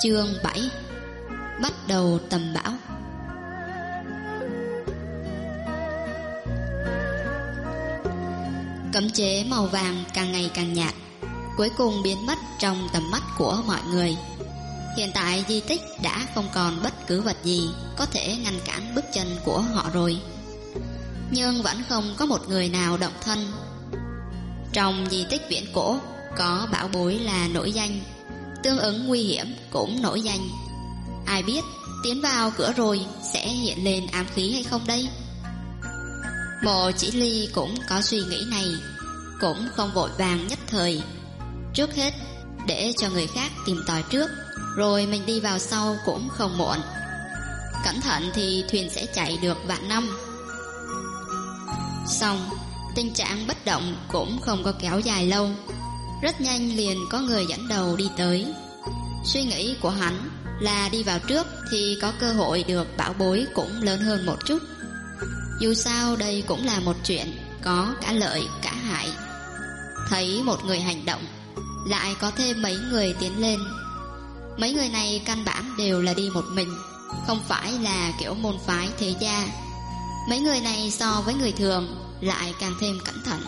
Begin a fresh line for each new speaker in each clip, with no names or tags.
Chương 7. Bắt đầu tầm bão. Cấm chế màu vàng càng ngày càng nhạt, cuối cùng biến mất trong tầm mắt của mọi người. Hiện tại di tích đã không còn bất cứ vật gì có thể ngăn cản bước chân của họ rồi. Nhưng vẫn không có một người nào động thân. Trong di tích viễn cổ có bảo bối là nổi danh, tương ứng nguy hiểm cũng nổi danh. Ai biết tiến vào cửa rồi sẽ hiện lên ám khí hay không đây? Mộ Chỉ Ly cũng có suy nghĩ này, cũng không vội vàng nhất thời. Trước hết để cho người khác tìm tòi trước, rồi mình đi vào sau cũng không muộn. Cẩn thận thì thuyền sẽ chạy được vạn năm. Xong, tình trạng bất động cũng không có kéo dài lâu. Rất nhanh liền có người dẫn đầu đi tới. Suy nghĩ của hắn là đi vào trước thì có cơ hội được bảo bối cũng lớn hơn một chút. Dù sao đây cũng là một chuyện có cả lợi cả hại. Thấy một người hành động, lại có thêm mấy người tiến lên. Mấy người này căn bản đều là đi một mình, không phải là kiểu môn phái thế gia. Mấy người này so với người thường lại càng thêm cẩn thận.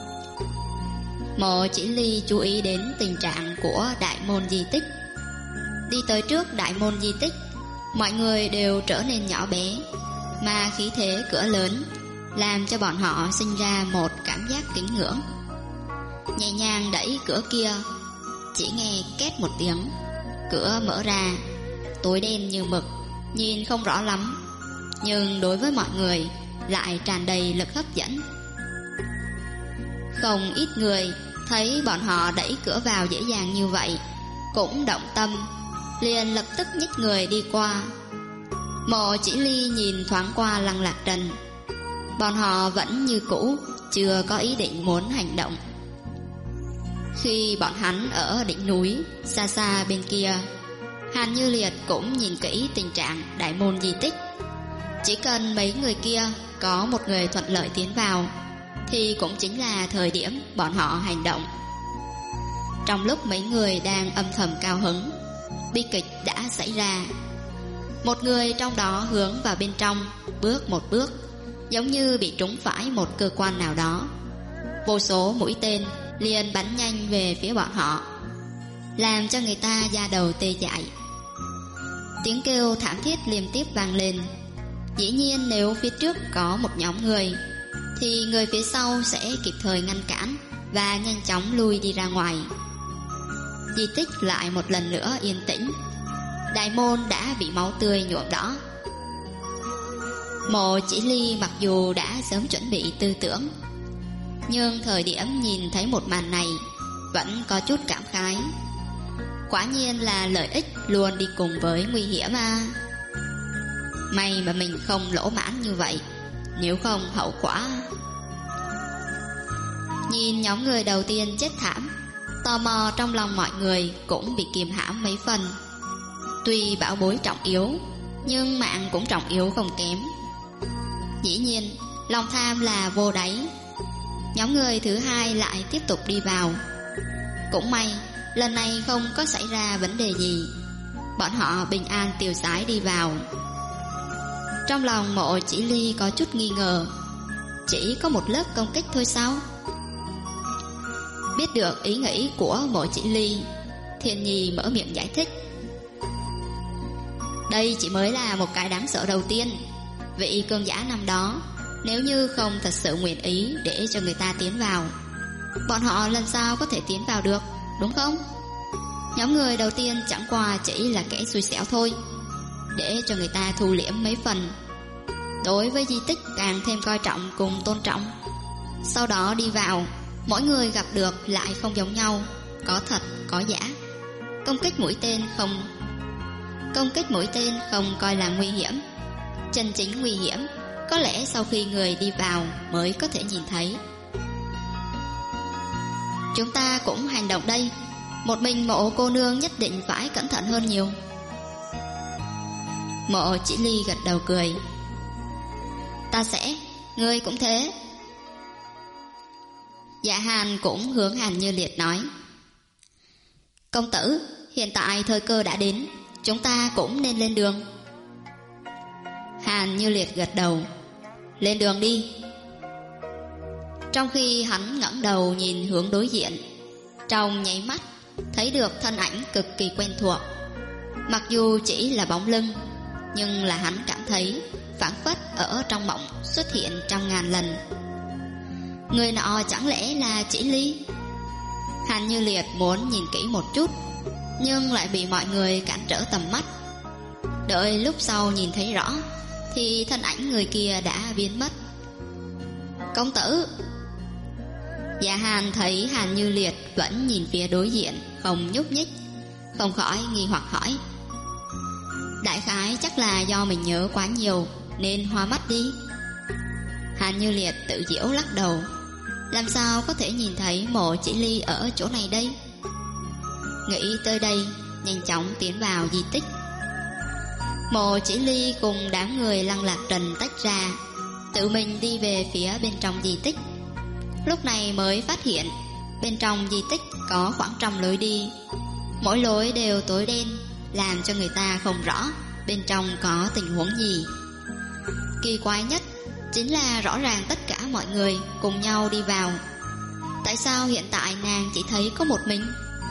Mộ Chỉ Ly chú ý đến tình trạng của đại môn di tích. Đi tới trước đại môn di tích, mọi người đều trở nên nhỏ bé, mà khí thế cửa lớn làm cho bọn họ sinh ra một cảm giác kính ngưỡng. Nhẹ nhàng đẩy cửa kia, chỉ nghe két một tiếng, cửa mở ra. Tối đen như mực, nhìn không rõ lắm, nhưng đối với mọi người lại tràn đầy lực hấp dẫn. Không ít người thấy bọn họ đẩy cửa vào dễ dàng như vậy cũng động tâm, liền lập tức nhích người đi qua. Mộ Chỉ Ly nhìn thoáng qua Lăng Lạc Trần. Bọn họ vẫn như cũ, chưa có ý định muốn hành động. Khi bọn hắn ở đỉnh núi xa xa bên kia, Hàn Như Liệt cũng nhìn kỹ tình trạng đại môn di tích. Chỉ cần mấy người kia có một người thuận lợi tiến vào thì cũng chính là thời điểm bọn họ hành động. Trong lúc mấy người đang âm thầm cao hứng, bi kịch đã xảy ra. Một người trong đó hướng vào bên trong, bước một bước, giống như bị trúng phải một cơ quan nào đó. Vô số mũi tên liền bắn nhanh về phía bọn họ, làm cho người ta da đầu tê dại. Tiếng kêu thảm thiết liên tiếp vang lên. Dĩ nhiên nếu phía trước có một nhóm người thì người phía sau sẽ kịp thời ngăn cản và nhanh chóng lui đi ra ngoài. Di tích lại một lần nữa yên tĩnh. Đại môn đã bị máu tươi nhuộm đỏ. Mộ Chỉ Ly mặc dù đã sớm chuẩn bị tư tưởng, nhưng thời điểm nhìn thấy một màn này vẫn có chút cảm khái. Quả nhiên là lợi ích luôn đi cùng với nguy hiểm à. May mà mình không lỗ mãn như vậy, nếu không hậu quả. Nhìn nhóm người đầu tiên chết thảm, tò mò trong lòng mọi người cũng bị kiềm hãm mấy phần. Tuy bảo bối trọng yếu, nhưng mạng cũng trọng yếu không kém. Dĩ nhiên lòng tham là vô đáy. Nhóm người thứ hai lại tiếp tục đi vào. Cũng may lần này không có xảy ra vấn đề gì, bọn họ bình an tiêu sái đi vào. Trong lòng Mộ Chỉ Ly có chút nghi ngờ, chỉ có một lớp công kích thôi sao? Biết được ý nghĩ của Mộ Chỉ Ly, Thiên Nhi mở miệng giải thích. Đây chỉ mới là một cái đáng sợ đầu tiên. Vị cường giả năm đó nếu như không thật sự nguyện ý để cho người ta tiến vào, bọn họ lần sau có thể tiến vào được, đúng không? Nhóm người đầu tiên chẳng qua chỉ là kẻ xui xẻo thôi, để cho người ta thu liễm mấy phần, đối với di tích càng thêm coi trọng cùng tôn trọng. Sau đó đi vào, mỗi người gặp được lại không giống nhau, có thật có giả. Công kích mũi tên không coi là nguy hiểm. Chân chính nguy hiểm có lẽ sau khi người đi vào mới có thể nhìn thấy. Chúng ta cũng hành động đây. Một mình Mộ cô nương nhất định phải cẩn thận hơn nhiều. Mộ Chỉ Ly gật đầu cười. Ta sẽ, ngươi cũng thế. Dạ Hàn cũng hướng Hàn Như Liệt nói. Công tử, hiện tại thời cơ đã đến, chúng ta cũng nên lên đường. Hàn Như Liệt gật đầu. Lên đường đi. Trong khi hắn ngẩng đầu nhìn hướng đối diện, trong nháy mắt thấy được thân ảnh cực kỳ quen thuộc. Mặc dù chỉ là bóng lưng, nhưng là hắn cảm thấy phảng phất ở trong mộng xuất hiện trăm ngàn lần. Người nọ chẳng lẽ là Chỉ Ly? Hàn Như Liệt muốn nhìn kỹ một chút, nhưng lại bị mọi người cản trở tầm mắt. Đợi lúc sau nhìn thấy rõ thì thân ảnh người kia đã biến mất. Công tử! Dạ Hàn thấy Hàn Như Liệt vẫn nhìn phía đối diện không nhúc nhích, không khỏi nghi hoặc hỏi. Đại khái chắc là do mình nhớ quá nhiều nên hoa mắt đi. Hàn Như Liệt tự giễu lắc đầu. Làm sao có thể nhìn thấy mộ Chỉ Ly ở chỗ này đây? Nghĩ tới đây, nhanh chóng tiến vào di tích. Mộ Chỉ Ly cùng đám người Lăng Lạc Trần tách ra, tự mình đi về phía bên trong di tích. Lúc này mới phát hiện bên trong di tích có khoảng trăm lối đi, mỗi lối đều tối đen, làm cho người ta không rõ bên trong có tình huống gì. Kỳ quái nhất chính là rõ ràng tất cả mọi người cùng nhau đi vào, tại sao hiện tại nàng chỉ thấy có một mình?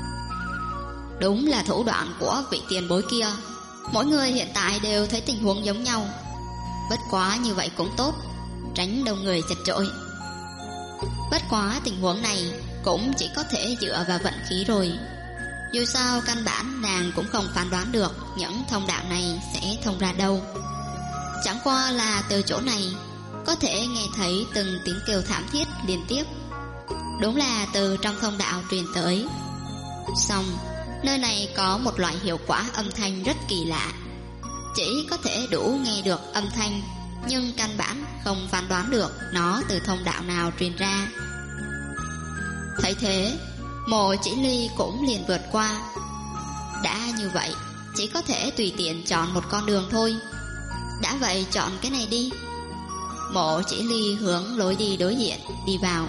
Đúng là thủ đoạn của vị tiền bối kia, mỗi người hiện tại đều thấy tình huống giống nhau. Bất quá như vậy cũng tốt, tránh đông người chật chội. Bất quá tình huống này cũng chỉ có thể dựa vào vận khí rồi. Dù sao căn bản nàng cũng không phán đoán được những thông đạo này sẽ thông ra đâu. Chẳng qua là từ chỗ này có thể nghe thấy từng tiếng kêu thảm thiết liên tiếp, đúng là từ trong thông đạo truyền tới. Xong, nơi này có một loại hiệu quả âm thanh rất kỳ lạ, chỉ có thể đủ nghe được âm thanh, nhưng căn bản không phán đoán được nó từ thông đạo nào truyền ra. Thấy thế, mộ Chỉ Ly cũng liền vượt qua. Đã như vậy, chỉ có thể tùy tiện chọn một con đường thôi. Đã vậy chọn cái này đi. Mộ Chỉ Ly hướng lối đi đối diện đi vào.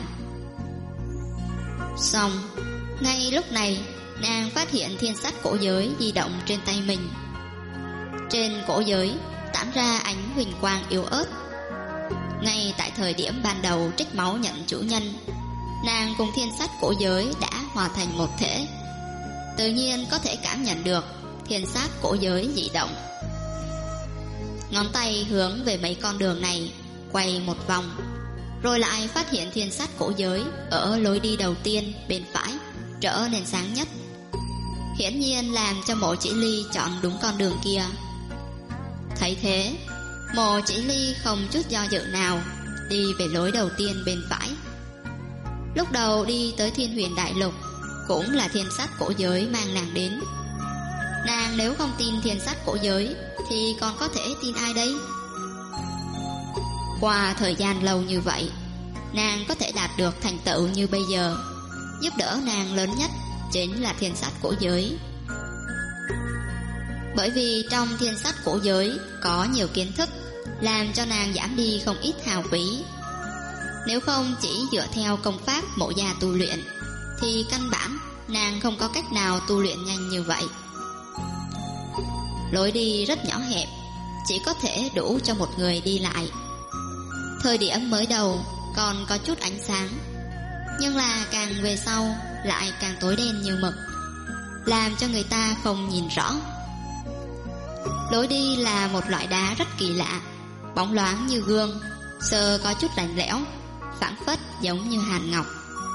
Xong, ngay lúc này nàng phát hiện thiên sắt cổ giới di động trên tay mình. Trên cổ giới tản ra ánh huỳnh quang yếu ớt. Ngay tại thời điểm ban đầu trích máu nhận chủ nhân, nàng cùng thiên sắt cổ giới đã hòa thành một thể, tự nhiên có thể cảm nhận được thiên sắt cổ giới dị động. Ngón tay hướng về mấy con đường này quay một vòng, rồi lại phát hiện thiên sắt cổ giới ở lối đi đầu tiên bên phải trở nên sáng nhất, hiển nhiên làm cho mộ Chỉ Ly chọn đúng con đường kia. Thấy thế, mộ Chỉ Ly không chút do dự nào đi về lối đầu tiên bên phải. Lúc đầu đi tới Thiên Huyền Đại Lục cũng là thiên sắt cổ giới mang nàng đến. Nàng nếu không tin thiên sắt cổ giới thì còn có thể tin ai đây? Qua thời gian lâu như vậy, nàng có thể đạt được thành tựu như bây giờ, giúp đỡ nàng lớn nhất chính là thiên sắt cổ giới. Bởi vì trong thiên sắt cổ giới có nhiều kiến thức, làm cho nàng giảm đi không ít hao phí. Nếu không chỉ dựa theo công pháp mộ gia tu luyện thì căn bản nàng không có cách nào tu luyện nhanh như vậy. Lối đi rất nhỏ hẹp, chỉ có thể đủ cho một người đi lại. Thời điểm mới đầu còn có chút ánh sáng, nhưng là càng về sau lại càng tối đen như mực, làm cho người ta không nhìn rõ. Lối đi là một loại đá rất kỳ lạ, bóng loáng như gương, sờ có chút lạnh lẽo, phảng phất giống như hàn ngọc.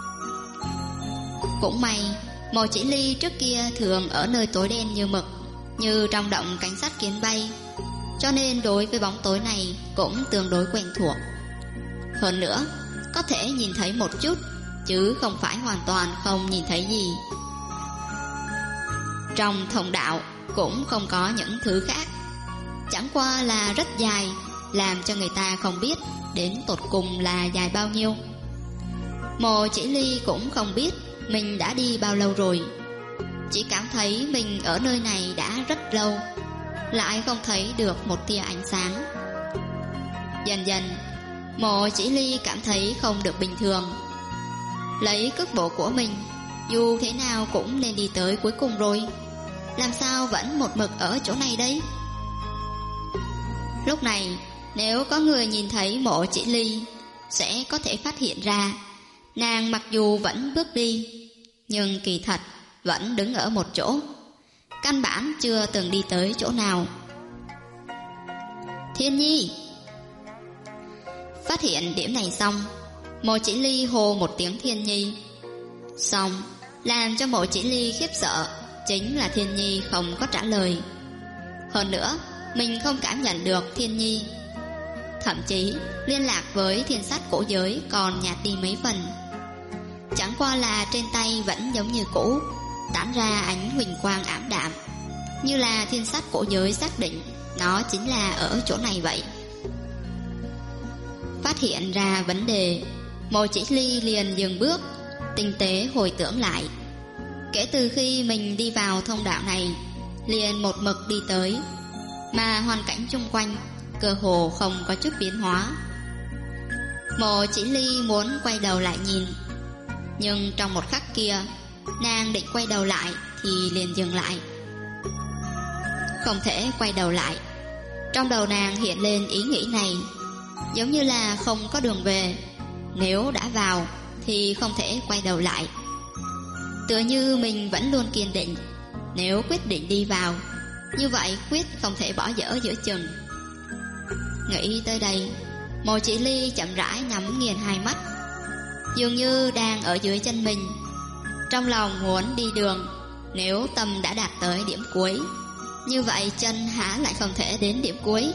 Cũng may mộ Chỉ Ly trước kia thường ở nơi tối đen như mực, như trong động cánh sắt kiến bay, cho nên đối với bóng tối này cũng tương đối quen thuộc. Hơn nữa, có thể nhìn thấy một chút, chứ không phải hoàn toàn không nhìn thấy gì. Trong thông đạo cũng không có những thứ khác, chẳng qua là rất dài, làm cho người ta không biết đến tột cùng là dài bao nhiêu. Mộ Chỉ Ly cũng không biết mình đã đi bao lâu rồi, chỉ cảm thấy mình ở nơi này đã rất lâu, lại không thấy được một tia ánh sáng. Dần dần, mộ Chỉ Ly cảm thấy không được bình thường. Lấy cước bộ của mình, dù thế nào cũng nên đi tới cuối cùng rồi. làm sao vẫn một mực ở chỗ này đây? Lúc này, nếu có người nhìn thấy Mộ Chỉ Ly, sẽ có thể phát hiện ra nàng mặc dù vẫn bước đi, nhưng kỳ thật vẫn đứng ở một chỗ, căn bản chưa từng đi tới chỗ nào. Thiên Nhi! Phát hiện điểm này xong, Mộ Chỉ Ly hô một tiếng Thiên Nhi. Xong, làm cho Mộ Chỉ Ly khiếp sợ chính là Thiên Nhi không có trả lời. Hơn nữa, mình không cảm nhận được Thiên Nhi. Thậm chí liên lạc với Thiên Sát Cổ Giới còn nhạt đi mấy phần. Chẳng qua là trên tay vẫn giống như cũ, tản ra ánh huỳnh quang ảm đạm, như là Thiên Sát Cổ Giới xác định nó chính là ở chỗ này vậy. Phát hiện ra vấn đề, Mộ Chỉ Ly liền dừng bước, tinh tế hồi tưởng lại. Kể từ khi mình đi vào thông đạo này, liền một mực đi tới, mà hoàn cảnh xung quanh cơ hồ không có chút biến hóa. Mộ Chỉ Ly muốn quay đầu lại nhìn, nhưng trong một khắc kia, nàng định quay đầu lại thì liền dừng lại. Không thể quay đầu lại. Trong đầu nàng hiện lên ý nghĩ này, giống như là không có đường về. Nếu đã vào thì không thể quay đầu lại. Tựa như mình vẫn luôn kiên định, nếu quyết định đi vào, như vậy quyết không thể bỏ dở giữa chừng. Nghĩ tới đây, Mộ Chỉ Ly chậm rãi nhắm nghiền hai mắt, dường như đang ở dưới chân mình. Trong lòng muốn đi đường, nếu tâm đã đạt tới điểm cuối, như vậy chân há lại không thể đến điểm cuối.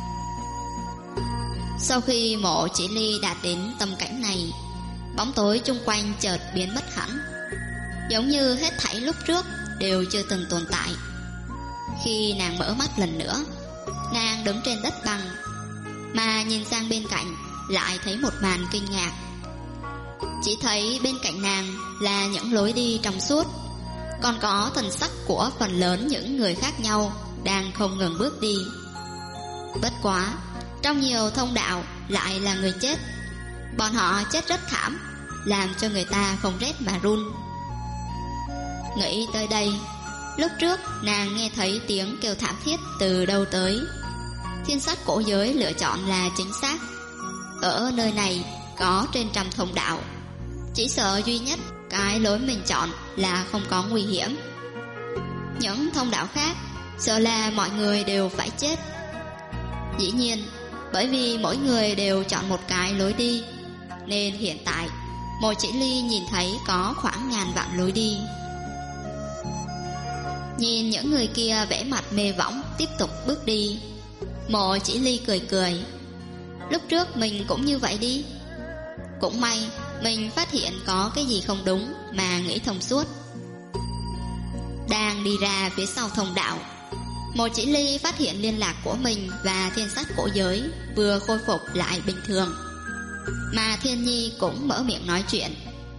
Sau khi Mộ Chỉ Ly đạt đến tâm cảnh này, bóng tối chung quanh chợt biến mất hẳn, giống như hết thảy lúc trước đều chưa từng tồn tại. Khi nàng mở mắt lần nữa, nàng đứng trên đất bằng, mà nhìn sang bên cạnh lại thấy một màn kinh ngạc. Chỉ thấy bên cạnh nàng là những lối đi trong suốt, còn có thần sắc của phần lớn những người khác nhau đang không ngừng bước đi. Bất quá, trong nhiều thông đạo lại là người chết. Bọn họ chết rất thảm, làm cho người ta không rét mà run. Nghĩ tới đây, lúc trước nàng nghe thấy tiếng kêu thảm thiết từ đâu tới. Thiên Sát Cổ Giới lựa chọn là chính xác. Ở nơi này có trên trăm thông đạo, chỉ sợ duy nhất cái lối mình chọn là không có nguy hiểm. Những thông đạo khác sợ là mọi người đều phải chết. Dĩ nhiên, bởi vì mỗi người đều chọn một cái lối đi, nên hiện tại Mộ Chỉ Ly nhìn thấy có khoảng ngàn vạn lối đi. Nhìn những người kia vẻ mặt mê võng tiếp tục bước đi, Mộ Chỉ Ly cười cười. Lúc trước mình cũng như vậy đi. Cũng may mình phát hiện có cái gì không đúng mà nghĩ thông suốt. Đang đi ra phía sau thông đạo, Mộ Chỉ Ly phát hiện liên lạc của mình và Thiên Sát Cổ Giới vừa khôi phục lại bình thường, mà Thiên Nhi cũng mở miệng nói chuyện.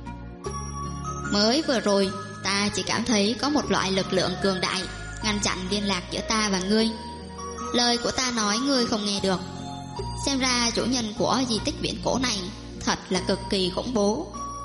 Mới vừa rồi ta chỉ cảm thấy có một loại lực lượng cường đại ngăn chặn liên lạc giữa ta và ngươi. Lời của ta nói ngươi không nghe được. Xem ra chủ nhân của di tích viễn cổ này thật là cực kỳ khủng bố.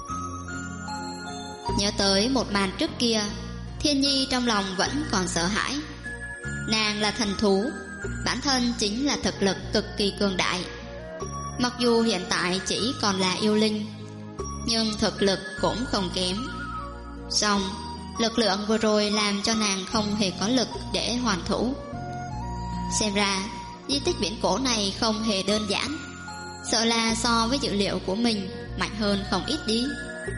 Nhớ tới một màn trước kia, Thiên Nhi trong lòng vẫn còn sợ hãi. Nàng là thần thú, bản thân chính là thực lực cực kỳ cường đại. Mặc dù hiện tại chỉ còn là yêu linh, nhưng thực lực cũng không kém. Song lực lượng vừa rồi làm cho nàng không hề có lực để hoàn thủ. Xem ra di tích viễn cổ này không hề đơn giản, sợ là so với dữ liệu của mình mạnh hơn không ít đi.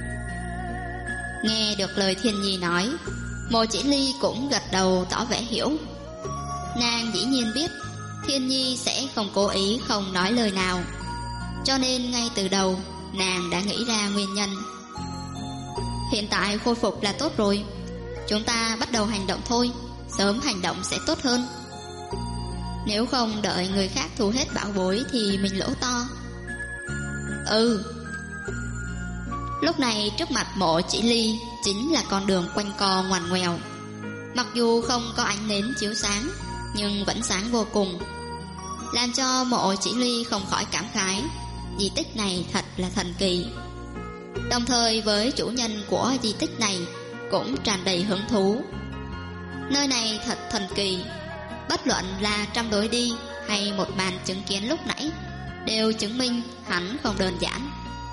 Nghe được lời Thiên Nhi nói, Mộ Chỉ Ly cũng gật đầu tỏ vẻ hiểu. Nàng dĩ nhiên biết Thiên Nhi sẽ không cố ý không nói lời nào, cho nên ngay từ đầu nàng đã nghĩ ra nguyên nhân. Hiện tại khôi phục là tốt rồi, chúng ta bắt đầu hành động thôi. Sớm hành động sẽ tốt hơn. Nếu không đợi người khác thu hết bảo bối thì mình lỗ to. Lúc này trước mặt Mộ Chỉ Ly chính là con đường quanh co ngoằn ngoèo. Mặc dù không có ánh nến chiếu sáng, nhưng vẫn sáng vô cùng, làm cho Mộ Chỉ Ly không khỏi cảm khái, di tích này thật là thần kỳ. Đồng thời với chủ nhân của di tích này cũng tràn đầy hứng thú. Nơi này thật thần kỳ. Bất luận là trong lối đi hay một màn chứng kiến lúc nãy đều chứng minh hắn không đơn giản.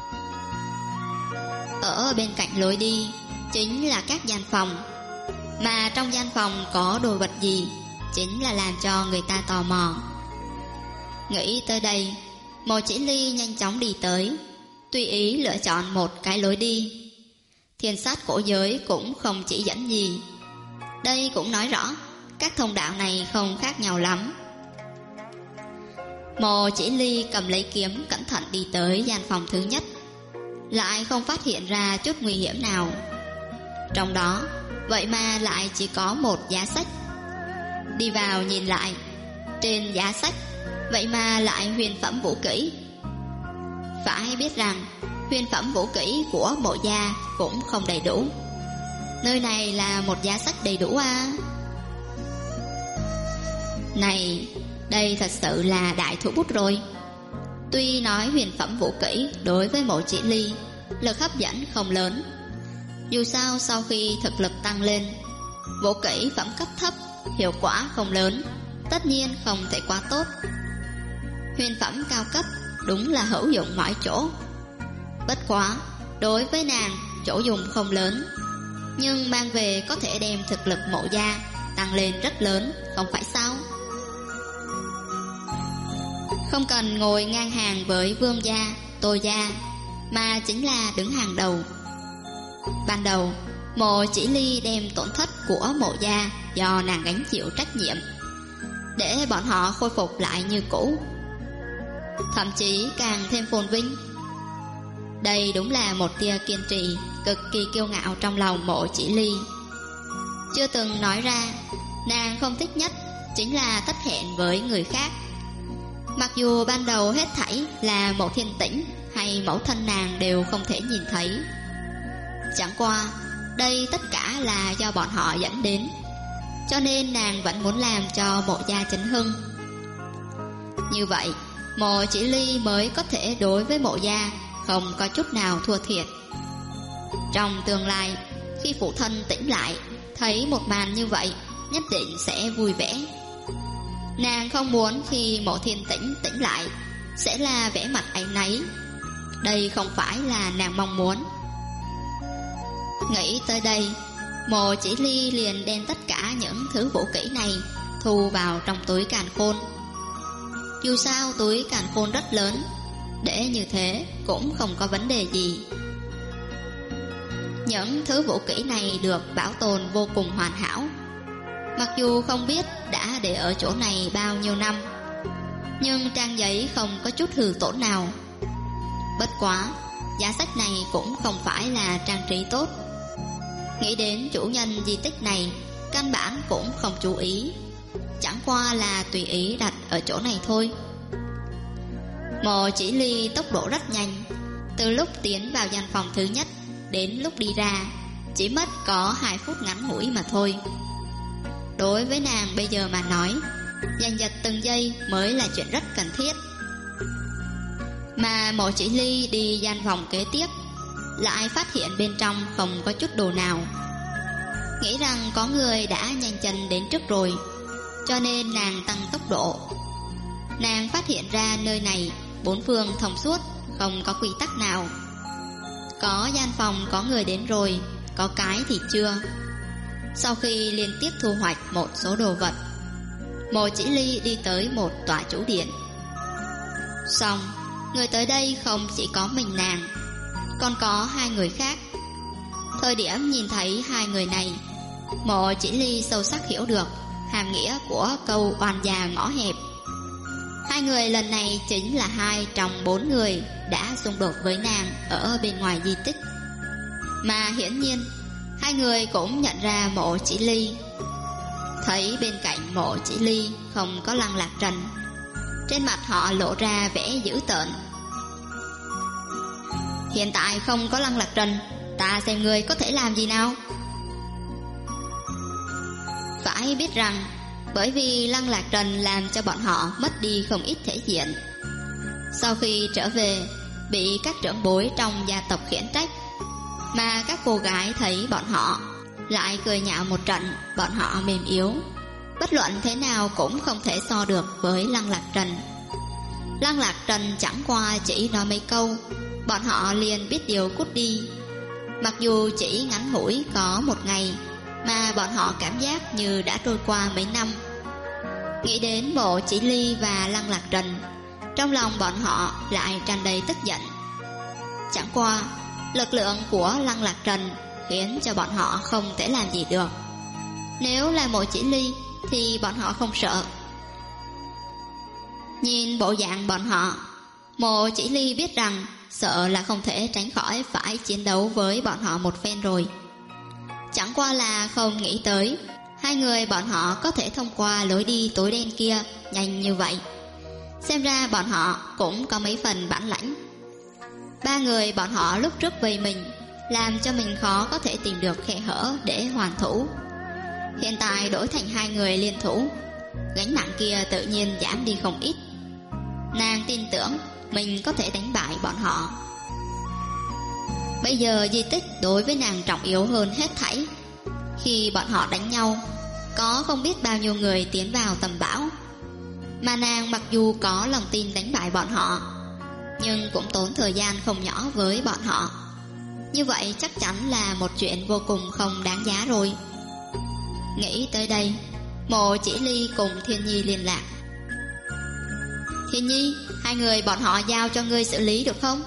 Ở bên cạnh lối đi chính là các gian phòng, mà trong gian phòng có đồ vật gì chính là làm cho người ta tò mò. Nghĩ tới đây, Mộ Chỉ Ly nhanh chóng đi tới, tùy ý lựa chọn một cái lối đi. Thiên sát cổ giới cũng không chỉ dẫn gì. Đây cũng nói rõ các thông đạo này không khác nhau lắm. Mộ Chỉ Ly cầm lấy kiếm cẩn thận đi tới gian phòng thứ nhất, lại không phát hiện ra chút nguy hiểm nào. Trong đó vậy mà lại chỉ có một giá sách. Đi vào nhìn lại, trên giá sách vậy mà lại huyền phẩm vũ kỹ. Phải biết rằng huyền phẩm vũ kỹ của Mộ gia cũng không đầy đủ. Nơi này là một giá sách đầy đủ à? Này, đây thật sự là đại thủ bút rồi. Tuy nói huyền phẩm vũ kỹ đối với Mộ Chỉ Ly lực hấp dẫn không lớn, dù sao sau khi thực lực tăng lên, vũ kỹ phẩm cấp thấp hiệu quả không lớn, tất nhiên không thể quá tốt. Huyền phẩm cao cấp đúng là hữu dụng mọi chỗ. Bất quá đối với nàng chỗ dùng không lớn, nhưng mang về có thể đem thực lực Mộ gia tăng lên rất lớn, không phải sao? Không cần ngồi ngang hàng với Vương gia, Tô gia, mà chính là đứng hàng đầu. Ban đầu Mộ Chỉ Ly đem tổn thất của Mộ gia do nàng gánh chịu trách nhiệm, để bọn họ khôi phục lại như cũ, thậm chí càng thêm phồn vinh. Đây đúng là một tia kiên trì cực kỳ kiêu ngạo trong lòng Mộ Chỉ Ly. Chưa từng nói ra, nàng không thích nhất chính là tất hẹn với người khác. Mặc dù ban đầu hết thảy là Mộ Thiên Tĩnh hay mẫu thân nàng đều không thể nhìn thấy. Chẳng qua đây tất cả là do bọn họ dẫn đến, cho nên nàng vẫn muốn làm cho Mộ gia chấn hưng. Như vậy Mộ Chỉ Ly mới có thể đối với Mộ gia không có chút nào thua thiệt. Trong tương lai, khi phụ thân tỉnh lại thấy một màn như vậy, nhất định sẽ vui vẻ. Nàng không muốn khi Mộ Thiên Tĩnh tỉnh lại sẽ là vẻ mặt áy náy. Đây không phải là nàng mong muốn. Nghĩ tới đây, Mộ Chỉ Ly liền đem tất cả những thứ vũ kỹ này thu vào trong túi càn khôn. Dù sao túi càn khôn rất lớn, để như thế cũng không có vấn đề gì. Những thứ vũ kỹ này được bảo tồn vô cùng hoàn hảo. Mặc dù không biết đã để ở chỗ này bao nhiêu năm, nhưng trang giấy không có chút hư tổn nào. Bất quá giá sách này cũng không phải là trang trí tốt. Nghĩ đến chủ nhân di tích này căn bản cũng không chú ý, chẳng qua là tùy ý đặt ở chỗ này thôi. Mộ Chỉ Ly tốc độ rất nhanh, từ lúc tiến vào gian phòng thứ nhất đến lúc đi ra chỉ mất có 2 phút ngắn ngủi mà thôi. Đối với nàng bây giờ mà nói, giành giật từng giây mới là chuyện rất cần thiết. Mà Mộ Chỉ Ly đi gian phòng kế tiếp, lại phát hiện bên trong không có chút đồ nào. Nghĩ rằng có người đã nhanh chân đến trước rồi, cho nên nàng tăng tốc độ. Nàng phát hiện ra nơi này bốn phương thông suốt, không có quy tắc nào. Có gian phòng có người đến rồi, có cái thì chưa. Sau khi liên tiếp thu hoạch một số đồ vật, Mộ Chỉ Ly đi tới một tòa chủ điện. Xong, người tới đây không chỉ có mình nàng, còn có 2 người khác. Thời điểm nhìn thấy 2 người này, Mộ Chỉ Ly sâu sắc hiểu được hàm nghĩa của câu oan gia ngõ hẹp. 2 người lần này chính là 2 trong 4 người đã xung đột với nàng ở bên ngoài di tích. Mà hiển nhiên 2 người cũng nhận ra Mộ Chỉ Ly. Thấy bên cạnh Mộ Chỉ Ly không có Lăng Lạc Trần, trên mặt họ lộ ra vẻ dữ tợn. Hiện tại không có Lăng Lạc Trần, ta xem người có thể làm gì nào. Phải biết rằng bởi vì Lăng Lạc Trần làm cho bọn họ mất đi không ít thể diện. Sau khi trở về bị các trưởng bối trong gia tộc khiển trách, mà các cô gái thấy bọn họ lại cười nhạo một trận. Bọn họ mềm yếu, bất luận thế nào cũng không thể so được với Lăng Lạc Trần. Lăng Lạc Trần chẳng qua chỉ nói mấy câu, bọn họ liền biết điều cút đi. Mặc dù chỉ ngắn ngủi có một ngày, mà bọn họ cảm giác như đã trôi qua mấy năm. Nghĩ đến Mộ Chỉ Ly và Lăng Lạc Trần, trong lòng bọn họ lại tràn đầy tức giận. Chẳng qua lực lượng của Lăng Lạc Trần khiến cho bọn họ không thể làm gì được. Nếu là Mộ Chỉ Ly thì bọn họ không sợ. Nhìn bộ dạng bọn họ, Mộ Chỉ Ly biết rằng sợ là không thể tránh khỏi phải chiến đấu với bọn họ một phen rồi. Chẳng qua là không nghĩ tới hai người bọn họ có thể thông qua lối đi tối đen kia nhanh như vậy. Xem ra bọn họ cũng có mấy phần bản lãnh. Ba người bọn họ lúc trước vây mình, làm cho mình khó có thể tìm được khe hở để hoàn thủ. Hiện tại đổi thành hai người liên thủ, gánh nặng kia tự nhiên giảm đi không ít. Nàng tin tưởng mình có thể đánh bại bọn họ. Bây giờ di tích đối với nàng trọng yếu hơn hết thảy. Khi bọn họ đánh nhau, có không biết bao nhiêu người tiến vào tầm bão, mà nàng mặc dù có lòng tin đánh bại bọn họ, nhưng cũng tốn thời gian không nhỏ với bọn họ. Như vậy chắc chắn là một chuyện vô cùng không đáng giá rồi. Nghĩ tới đây, Mộ Chỉ Ly cùng Thiên Nhi liên lạc. Thiên Nhi, hai người bọn họ giao cho ngươi xử lý được không?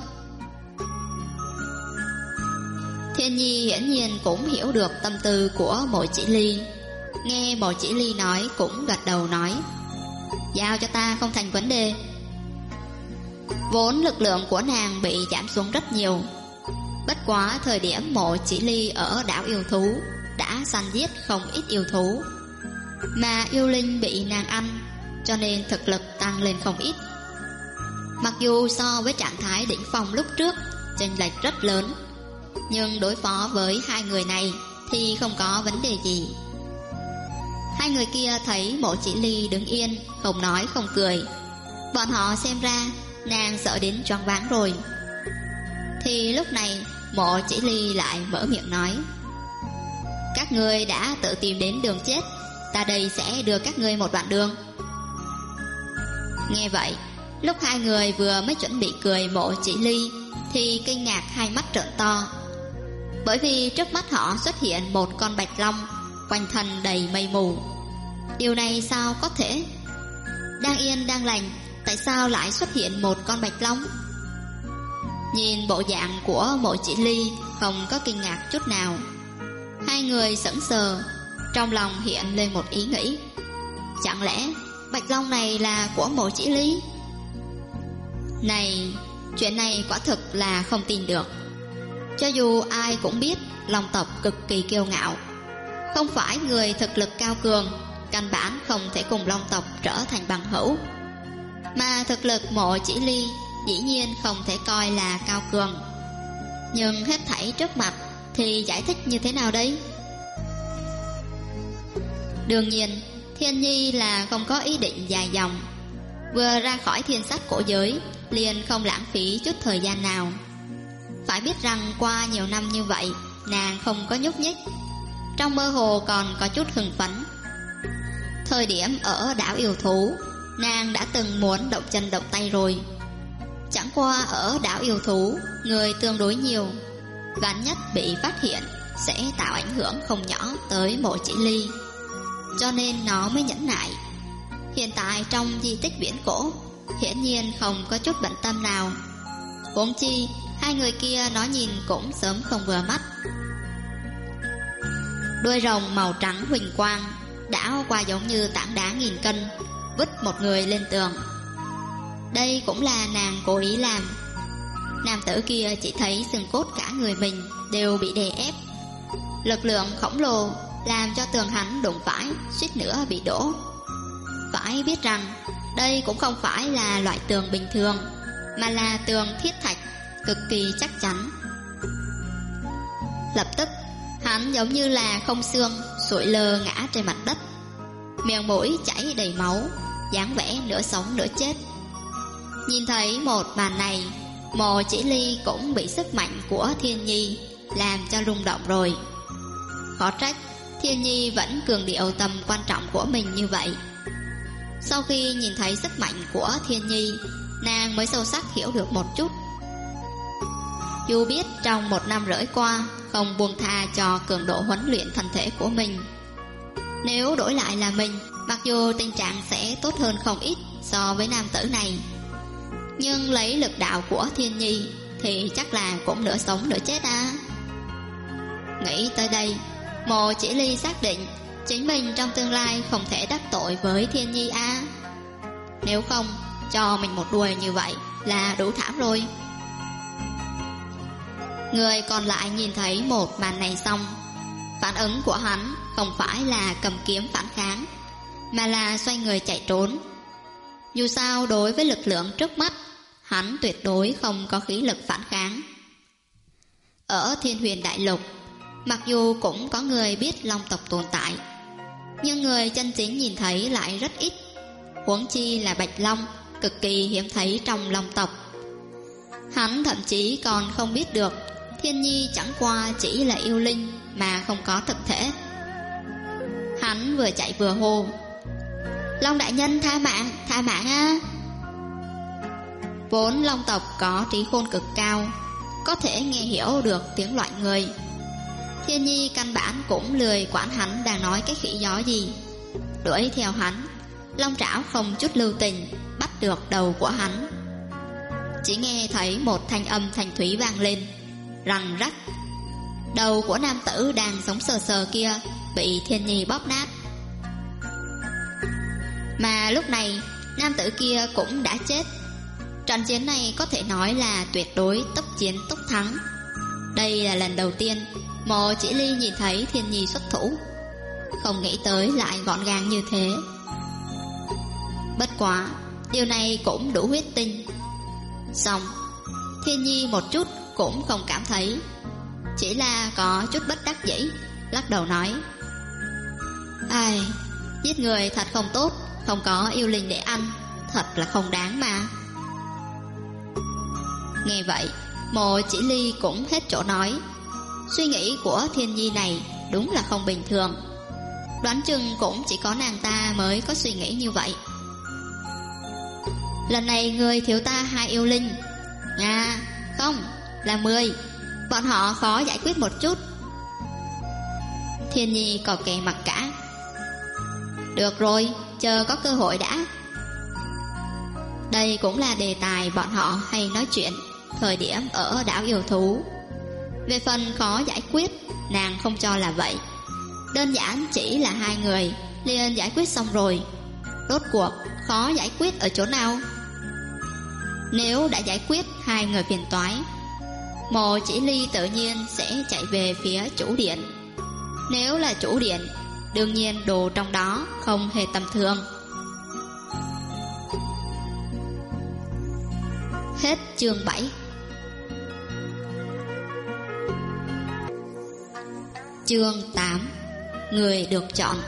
Thiên Nhi hiển nhiên cũng hiểu được tâm tư của Mộ Chỉ Ly. Nghe Mộ Chỉ Ly nói cũng gật đầu nói, giao cho ta không thành vấn đề. Vốn lực lượng của nàng bị giảm xuống rất nhiều. Bất quá thời điểm Mộ Chỉ Ly ở đảo yêu thú đã săn giết không ít yêu thú, mà yêu linh bị nàng ăn, cho nên thực lực tăng lên không ít. Mặc dù so với trạng thái đỉnh phong lúc trước chênh lệch rất lớn, nhưng đối phó với hai người này thì không có vấn đề gì. Hai người kia thấy Mộ Chỉ Ly đứng yên, không nói không cười. Bọn họ xem ra nàng sợ đến choáng váng rồi. Thì lúc này Mộ Chỉ Ly lại mở miệng nói, các ngươi đã tự tìm đến đường chết, ta đây sẽ đưa các ngươi một đoạn đường. Nghe vậy, lúc hai người vừa mới chuẩn bị cười Mộ Chỉ Ly thì kinh ngạc hai mắt trợn to. Bởi vì trước mắt họ xuất hiện một con bạch long, quanh thân đầy mây mù. Điều này sao có thể? Đang yên đang lành, tại sao lại xuất hiện một con bạch long? Nhìn bộ dạng của Mộ Chỉ Ly không có kinh ngạc chút nào. Hai người sững sờ, trong lòng hiện lên một ý nghĩ. Chẳng lẽ bạch long này là của Mộ Chỉ Ly? Này, chuyện này quả thực là không tin được. Cho dù ai cũng biết long tộc cực kỳ kiêu ngạo, không phải người thực lực cao cường, căn bản không thể cùng long tộc trở thành bằng hữu. Mà thực lực Mộ Chỉ Ly dĩ nhiên không thể coi là cao cường. Nhưng hết thảy trước mặt thì giải thích như thế nào đây? Đương nhiên Thiên Nhi là không có ý định dài dòng. Vừa ra khỏi thiên sách cổ giới liền không lãng phí chút thời gian nào. Phải biết rằng qua nhiều năm như vậy, nàng không có nhúc nhích, trong mơ hồ còn có chút hưng phấn. Thời điểm ở đảo yêu thú, nàng đã từng muốn động chân động tay rồi. Chẳng qua ở đảo yêu thú người tương đối nhiều, vạn nhất bị phát hiện sẽ tạo ảnh hưởng không nhỏ tới Mộ Chỉ Ly, cho nên nó mới nhẫn nại. Hiện tại trong di tích viễn cổ, hiển nhiên không có chút bận tâm nào. Huống chi hai người kia nó nhìn cũng sớm không vừa mắt. Đuôi rồng màu trắng huỳnh quang đã qua giống như tảng đá nghìn cân, vứt một người lên tường. Đây cũng là nàng cố ý làm. Nam tử kia chỉ thấy xương cốt cả người mình đều bị đè ép. Lực lượng khổng lồ làm cho tường hắn đụng phải, suýt nữa bị đổ. Phải biết rằng đây cũng không phải là loại tường bình thường, mà là tường thiết thạch, cực kỳ chắc chắn. Lập tức hắn giống như là không xương, sụi lơ ngã trên mặt đất, miệng mũi chảy đầy máu, dáng vẻ nửa sống nửa chết. Nhìn thấy một màn này, Mộ Chỉ Ly cũng bị sức mạnh của Thiên Nhi làm cho rung động rồi. Khó trách Thiên Nhi vẫn cường điệu tầm quan trọng của mình như vậy. Sau khi nhìn thấy sức mạnh của Thiên Nhi, nàng mới sâu sắc hiểu được một chút. Dù biết trong 1 năm rưỡi qua không buông tha cho cường độ huấn luyện thân thể của mình, nếu đổi lại là mình, mặc dù tình trạng sẽ tốt hơn không ít so với nam tử này, nhưng lấy lực đạo của Thiên Nhi thì chắc là cũng nửa sống nửa chết à. Nghĩ tới đây, Mộ Chỉ Ly xác định chính mình trong tương lai không thể đắc tội với Thiên Nhi à. Nếu không, cho mình một đuôi như vậy là đủ thảm rồi. Người còn lại nhìn thấy một màn này xong, phản ứng của hắn không phải là cầm kiếm phản kháng, mà là xoay người chạy trốn. Dù sao đối với lực lượng trước mắt, hắn tuyệt đối không có khí lực phản kháng. Ở Thiên Huyền Đại Lục, mặc dù cũng có người biết Long tộc tồn tại, nhưng người chân chính nhìn thấy lại rất ít. Huống chi là Bạch Long, cực kỳ hiếm thấy trong Long tộc. Hắn thậm chí còn không biết được Thiên Nhi chẳng qua chỉ là yêu linh mà không có thực thể. Hắn vừa chạy vừa hô: Long đại nhân tha mạng á! Vốn Long tộc có trí khôn cực cao, có thể nghe hiểu được tiếng loài người. Thiên Nhi căn bản cũng lười quản hắn đang nói cái khỉ gió gì. Đuổi theo hắn, long trảo không chút lưu tình bắt được đầu của hắn. Chỉ nghe thấy một thanh âm thanh thúy vang lên, răng rắc. Đầu của nam tử đang sống sờ sờ kia bị Thiên Nhi bóp nát. Mà lúc này nam tử kia cũng đã chết. Trận chiến này có thể nói là tuyệt đối tốc chiến tốc thắng. Đây là lần đầu tiên Mộ Chỉ Ly nhìn thấy Thiên Nhi xuất thủ, không nghĩ tới lại gọn gàng như thế. Bất quá điều này cũng đủ huyết tinh. Xong, Thiên Nhi một chút cũng không cảm thấy, chỉ là có chút bất đắc dĩ, lắc đầu nói: Ai, giết người thật không tốt, không có yêu linh để ăn, thật là không đáng mà. Nghe vậy, Mộ Chỉ Ly cũng hết chỗ nói. Suy nghĩ của Thiên Nhi này đúng là không bình thường. Đoán chừng cũng chỉ có nàng ta mới có suy nghĩ như vậy. Lần này người thiếu ta 2 yêu linh. Không, là 10. Bọn họ khó giải quyết một chút. Thiên Nhi có kẻ mặc cả. Được rồi, chờ có cơ hội đã. Đây cũng là đề tài bọn họ hay nói chuyện thời điểm ở đảo yêu thú. Về phần khó giải quyết, nàng không cho là vậy. Đơn giản chỉ là 2 người liền giải quyết xong rồi. Rốt cuộc khó giải quyết ở chỗ nào? Nếu đã giải quyết 2 người phiền toái, Mộ Chỉ Ly tự nhiên sẽ chạy về phía chủ điện. Nếu là chủ điện, đương nhiên đồ trong đó không hề tầm thường. Hết chương 7. Chương 8. Người được chọn.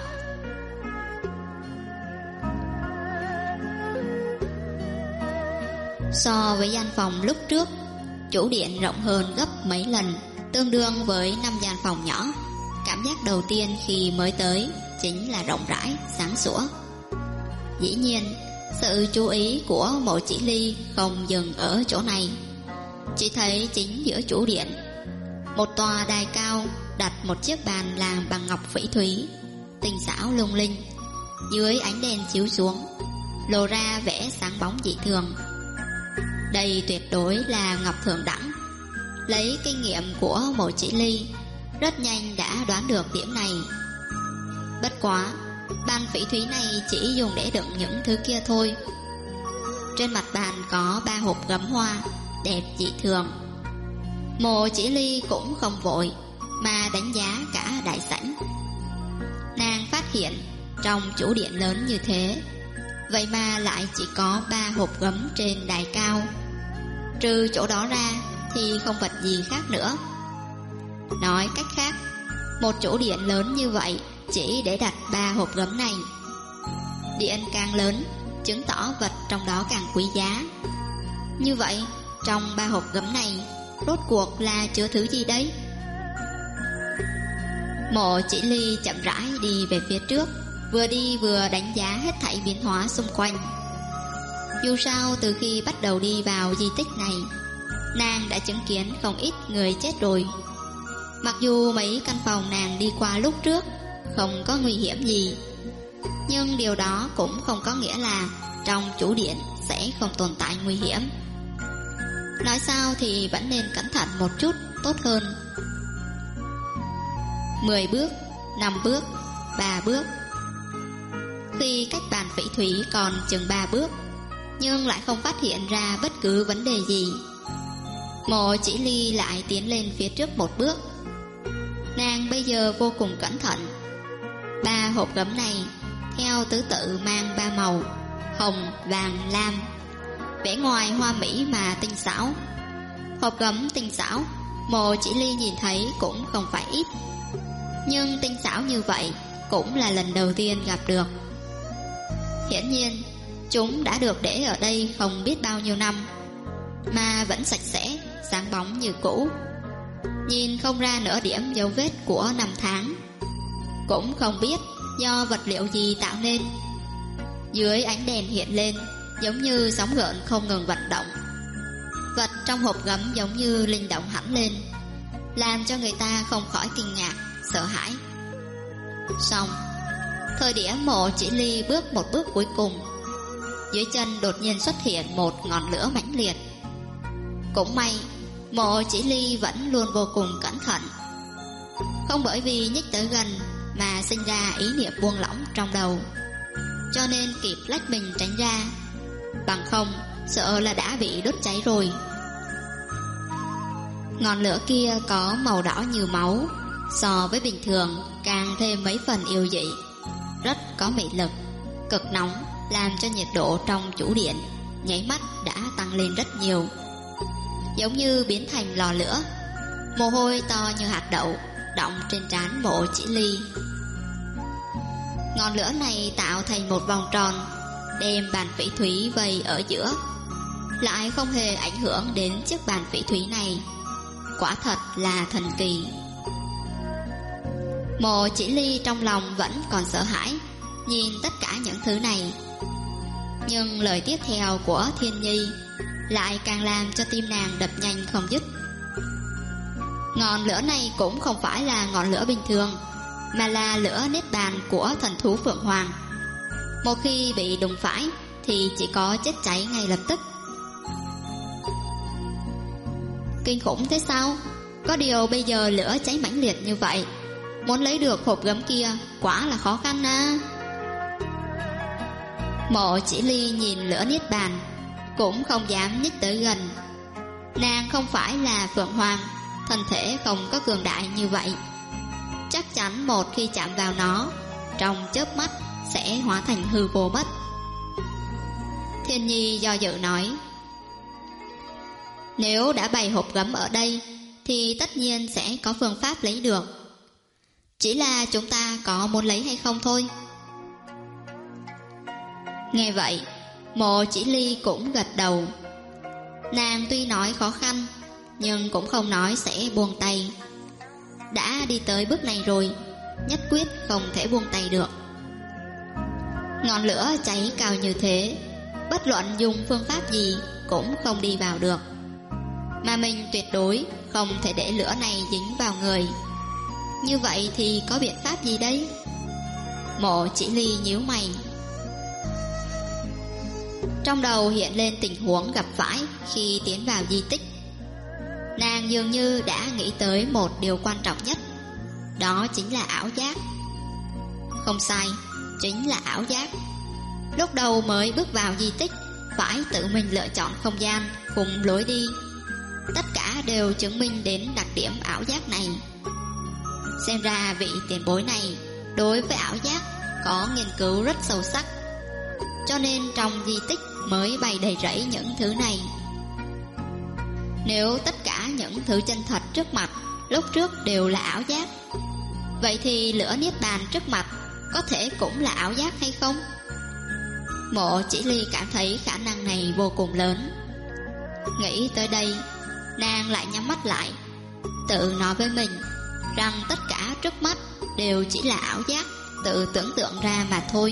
So với gian phòng lúc trước, chủ điện rộng hơn gấp mấy lần, tương đương với 5 gian phòng nhỏ. Cảm giác đầu tiên khi mới tới chính là rộng rãi, sáng sủa. Dĩ nhiên, sự chú ý của Mộ Chỉ Ly không dừng ở chỗ này. Chỉ thấy chính giữa chủ điện, một tòa đài cao đặt một chiếc bàn làm bằng ngọc phỉ thúy, tinh xảo lung linh. Dưới ánh đèn chiếu xuống, lộ ra vẻ sáng bóng dị thường. Đây tuyệt đối là ngọc thượng đẳng. Lấy kinh nghiệm của Mộ Chỉ Ly, rất nhanh đã đoán được điểm này. Bất quá, bàn phỉ thúy này chỉ dùng để đựng những thứ kia thôi. Trên mặt bàn có 3 hộp gấm hoa, đẹp dị thường. Mộ Chỉ Ly cũng không vội, mà đánh giá cả đại sảnh. Nàng phát hiện trong chủ điện lớn như thế, vậy mà lại chỉ có 3 hộp gấm trên đài cao. Trừ chỗ đó ra thì không vật gì khác nữa. Nói cách khác, một chủ điện lớn như vậy chỉ để đặt 3 hộp gấm này. Điện càng lớn, chứng tỏ vật trong đó càng quý giá. Như vậy, trong 3 hộp gấm này rốt cuộc là chứa thứ gì đấy? Mộ Chỉ Ly chậm rãi đi về phía trước, vừa đi vừa đánh giá hết thảy biến hóa xung quanh. Dù sao từ khi bắt đầu đi vào di tích này, nàng đã chứng kiến không ít người chết rồi. Mặc dù mấy căn phòng nàng đi qua lúc trước không có nguy hiểm gì, nhưng điều đó cũng không có nghĩa là trong chủ điện sẽ không tồn tại nguy hiểm. Nói sao thì vẫn nên cẩn thận một chút tốt hơn. 10 bước, 5 bước, 3 bước. Khi cách bàn phỉ thúy còn chừng 3 bước, nhưng lại không phát hiện ra bất cứ vấn đề gì, Mộ Chỉ Ly lại tiến lên phía trước một bước. Nàng bây giờ vô cùng cẩn thận. 3 hộp gấm này theo thứ tự mang 3 màu: hồng, vàng, lam, vẻ ngoài hoa mỹ mà tinh xảo. Hộp gấm tinh xảo, Mộ Chỉ Ly nhìn thấy cũng không phải ít, nhưng tinh xảo như vậy cũng là lần đầu tiên gặp được. Hiển nhiên chúng đã được để ở đây không biết bao nhiêu năm, mà vẫn sạch sẽ, sáng bóng như cũ, nhìn không ra nửa điểm dấu vết của năm tháng. Cũng không biết do vật liệu gì tạo nên. Dưới ánh đèn hiện lên giống như sóng gợn không ngừng vận động. Vật trong hộp gấm giống như linh động hẳn lên, làm cho người ta không khỏi kinh ngạc, sợ hãi. Xong, thời điểm Mộ Chỉ Ly bước một bước cuối cùng, dưới chân đột nhiên xuất hiện một ngọn lửa mãnh liệt. Cũng may Mộ Chỉ Ly vẫn luôn vô cùng cẩn thận, không bởi vì nhích tới gần mà sinh ra ý niệm buông lỏng trong đầu, cho nên kịp lách mình tránh ra, bằng không sợ là đã bị đốt cháy rồi. Ngọn lửa kia có màu đỏ như máu, so với bình thường càng thêm mấy phần yêu dị, rất có mị lực, cực nóng, làm cho nhiệt độ trong chủ điện nháy mắt đã tăng lên rất nhiều, giống như biến thành lò lửa. Mồ hôi to như hạt đậu đọng trên trán Mộ Chỉ Ly. Ngọn lửa này tạo thành một vòng tròn, đem bàn phỉ thúy vây ở giữa, lại không hề ảnh hưởng đến chiếc bàn phỉ thúy này. Quả thật là thần kỳ. Mộ Chỉ Ly trong lòng vẫn còn sợ hãi nhìn tất cả những thứ này, nhưng lời tiếp theo của Thiên Nhi lại càng làm cho tim nàng đập nhanh không dứt. Ngọn lửa này cũng không phải là ngọn lửa bình thường, mà là lửa niết bàn của thần thú Phượng Hoàng. Một khi bị đụng phải thì chỉ có chết cháy ngay lập tức. Kinh khủng thế sao? Có điều bây giờ lửa cháy mãnh liệt như vậy, muốn lấy được hộp gấm kia quả là khó khăn à. Mộ Chỉ Ly nhìn lửa niết bàn cũng không dám nhích tới gần. Nàng không phải là Phượng Hoàng, thân thể không có cường đại như vậy, chắc chắn một khi chạm vào nó, trong chớp mắt sẽ hóa thành hư vô mất. Thiên Nhi do dự nói: nếu đã bày hộp gấm ở đây thì tất nhiên sẽ có phương pháp lấy được, chỉ là chúng ta có muốn lấy hay không thôi. Nghe vậy, Mộ Chỉ Ly cũng gật đầu. Nàng tuy nói khó khăn, nhưng cũng không nói sẽ buông tay. Đã đi tới bước này rồi, nhất quyết không thể buông tay được. Ngọn lửa cháy cao như thế, bất luận dùng phương pháp gì cũng không đi vào được, mà mình tuyệt đối không thể để lửa này dính vào người. Như vậy thì có biện pháp gì đây? Mộ Chỉ Ly nhíu mày. Trong đầu hiện lên tình huống gặp phải khi tiến vào di tích. Nàng dường như đã nghĩ tới một điều quan trọng nhất, đó chính là ảo giác. Không sai, chính là ảo giác. Lúc đầu mới bước vào di tích, phải tự mình lựa chọn không gian cùng lối đi. Tất cả đều chứng minh đến đặc điểm ảo giác này. Xem ra vị tiền bối này đối với ảo giác có nghiên cứu rất sâu sắc, cho nên trong di tích mới bày đầy rẫy những thứ này. Nếu tất cả những thứ chân thật trước mặt lúc trước đều là ảo giác, vậy thì lửa niết bàn trước mặt có thể cũng là ảo giác hay không? Mộ Chỉ Ly cảm thấy khả năng này vô cùng lớn. Nghĩ tới đây, nàng lại nhắm mắt lại, tự nói với mình: rằng tất cả trước mắt đều chỉ là ảo giác tự tưởng tượng ra mà thôi.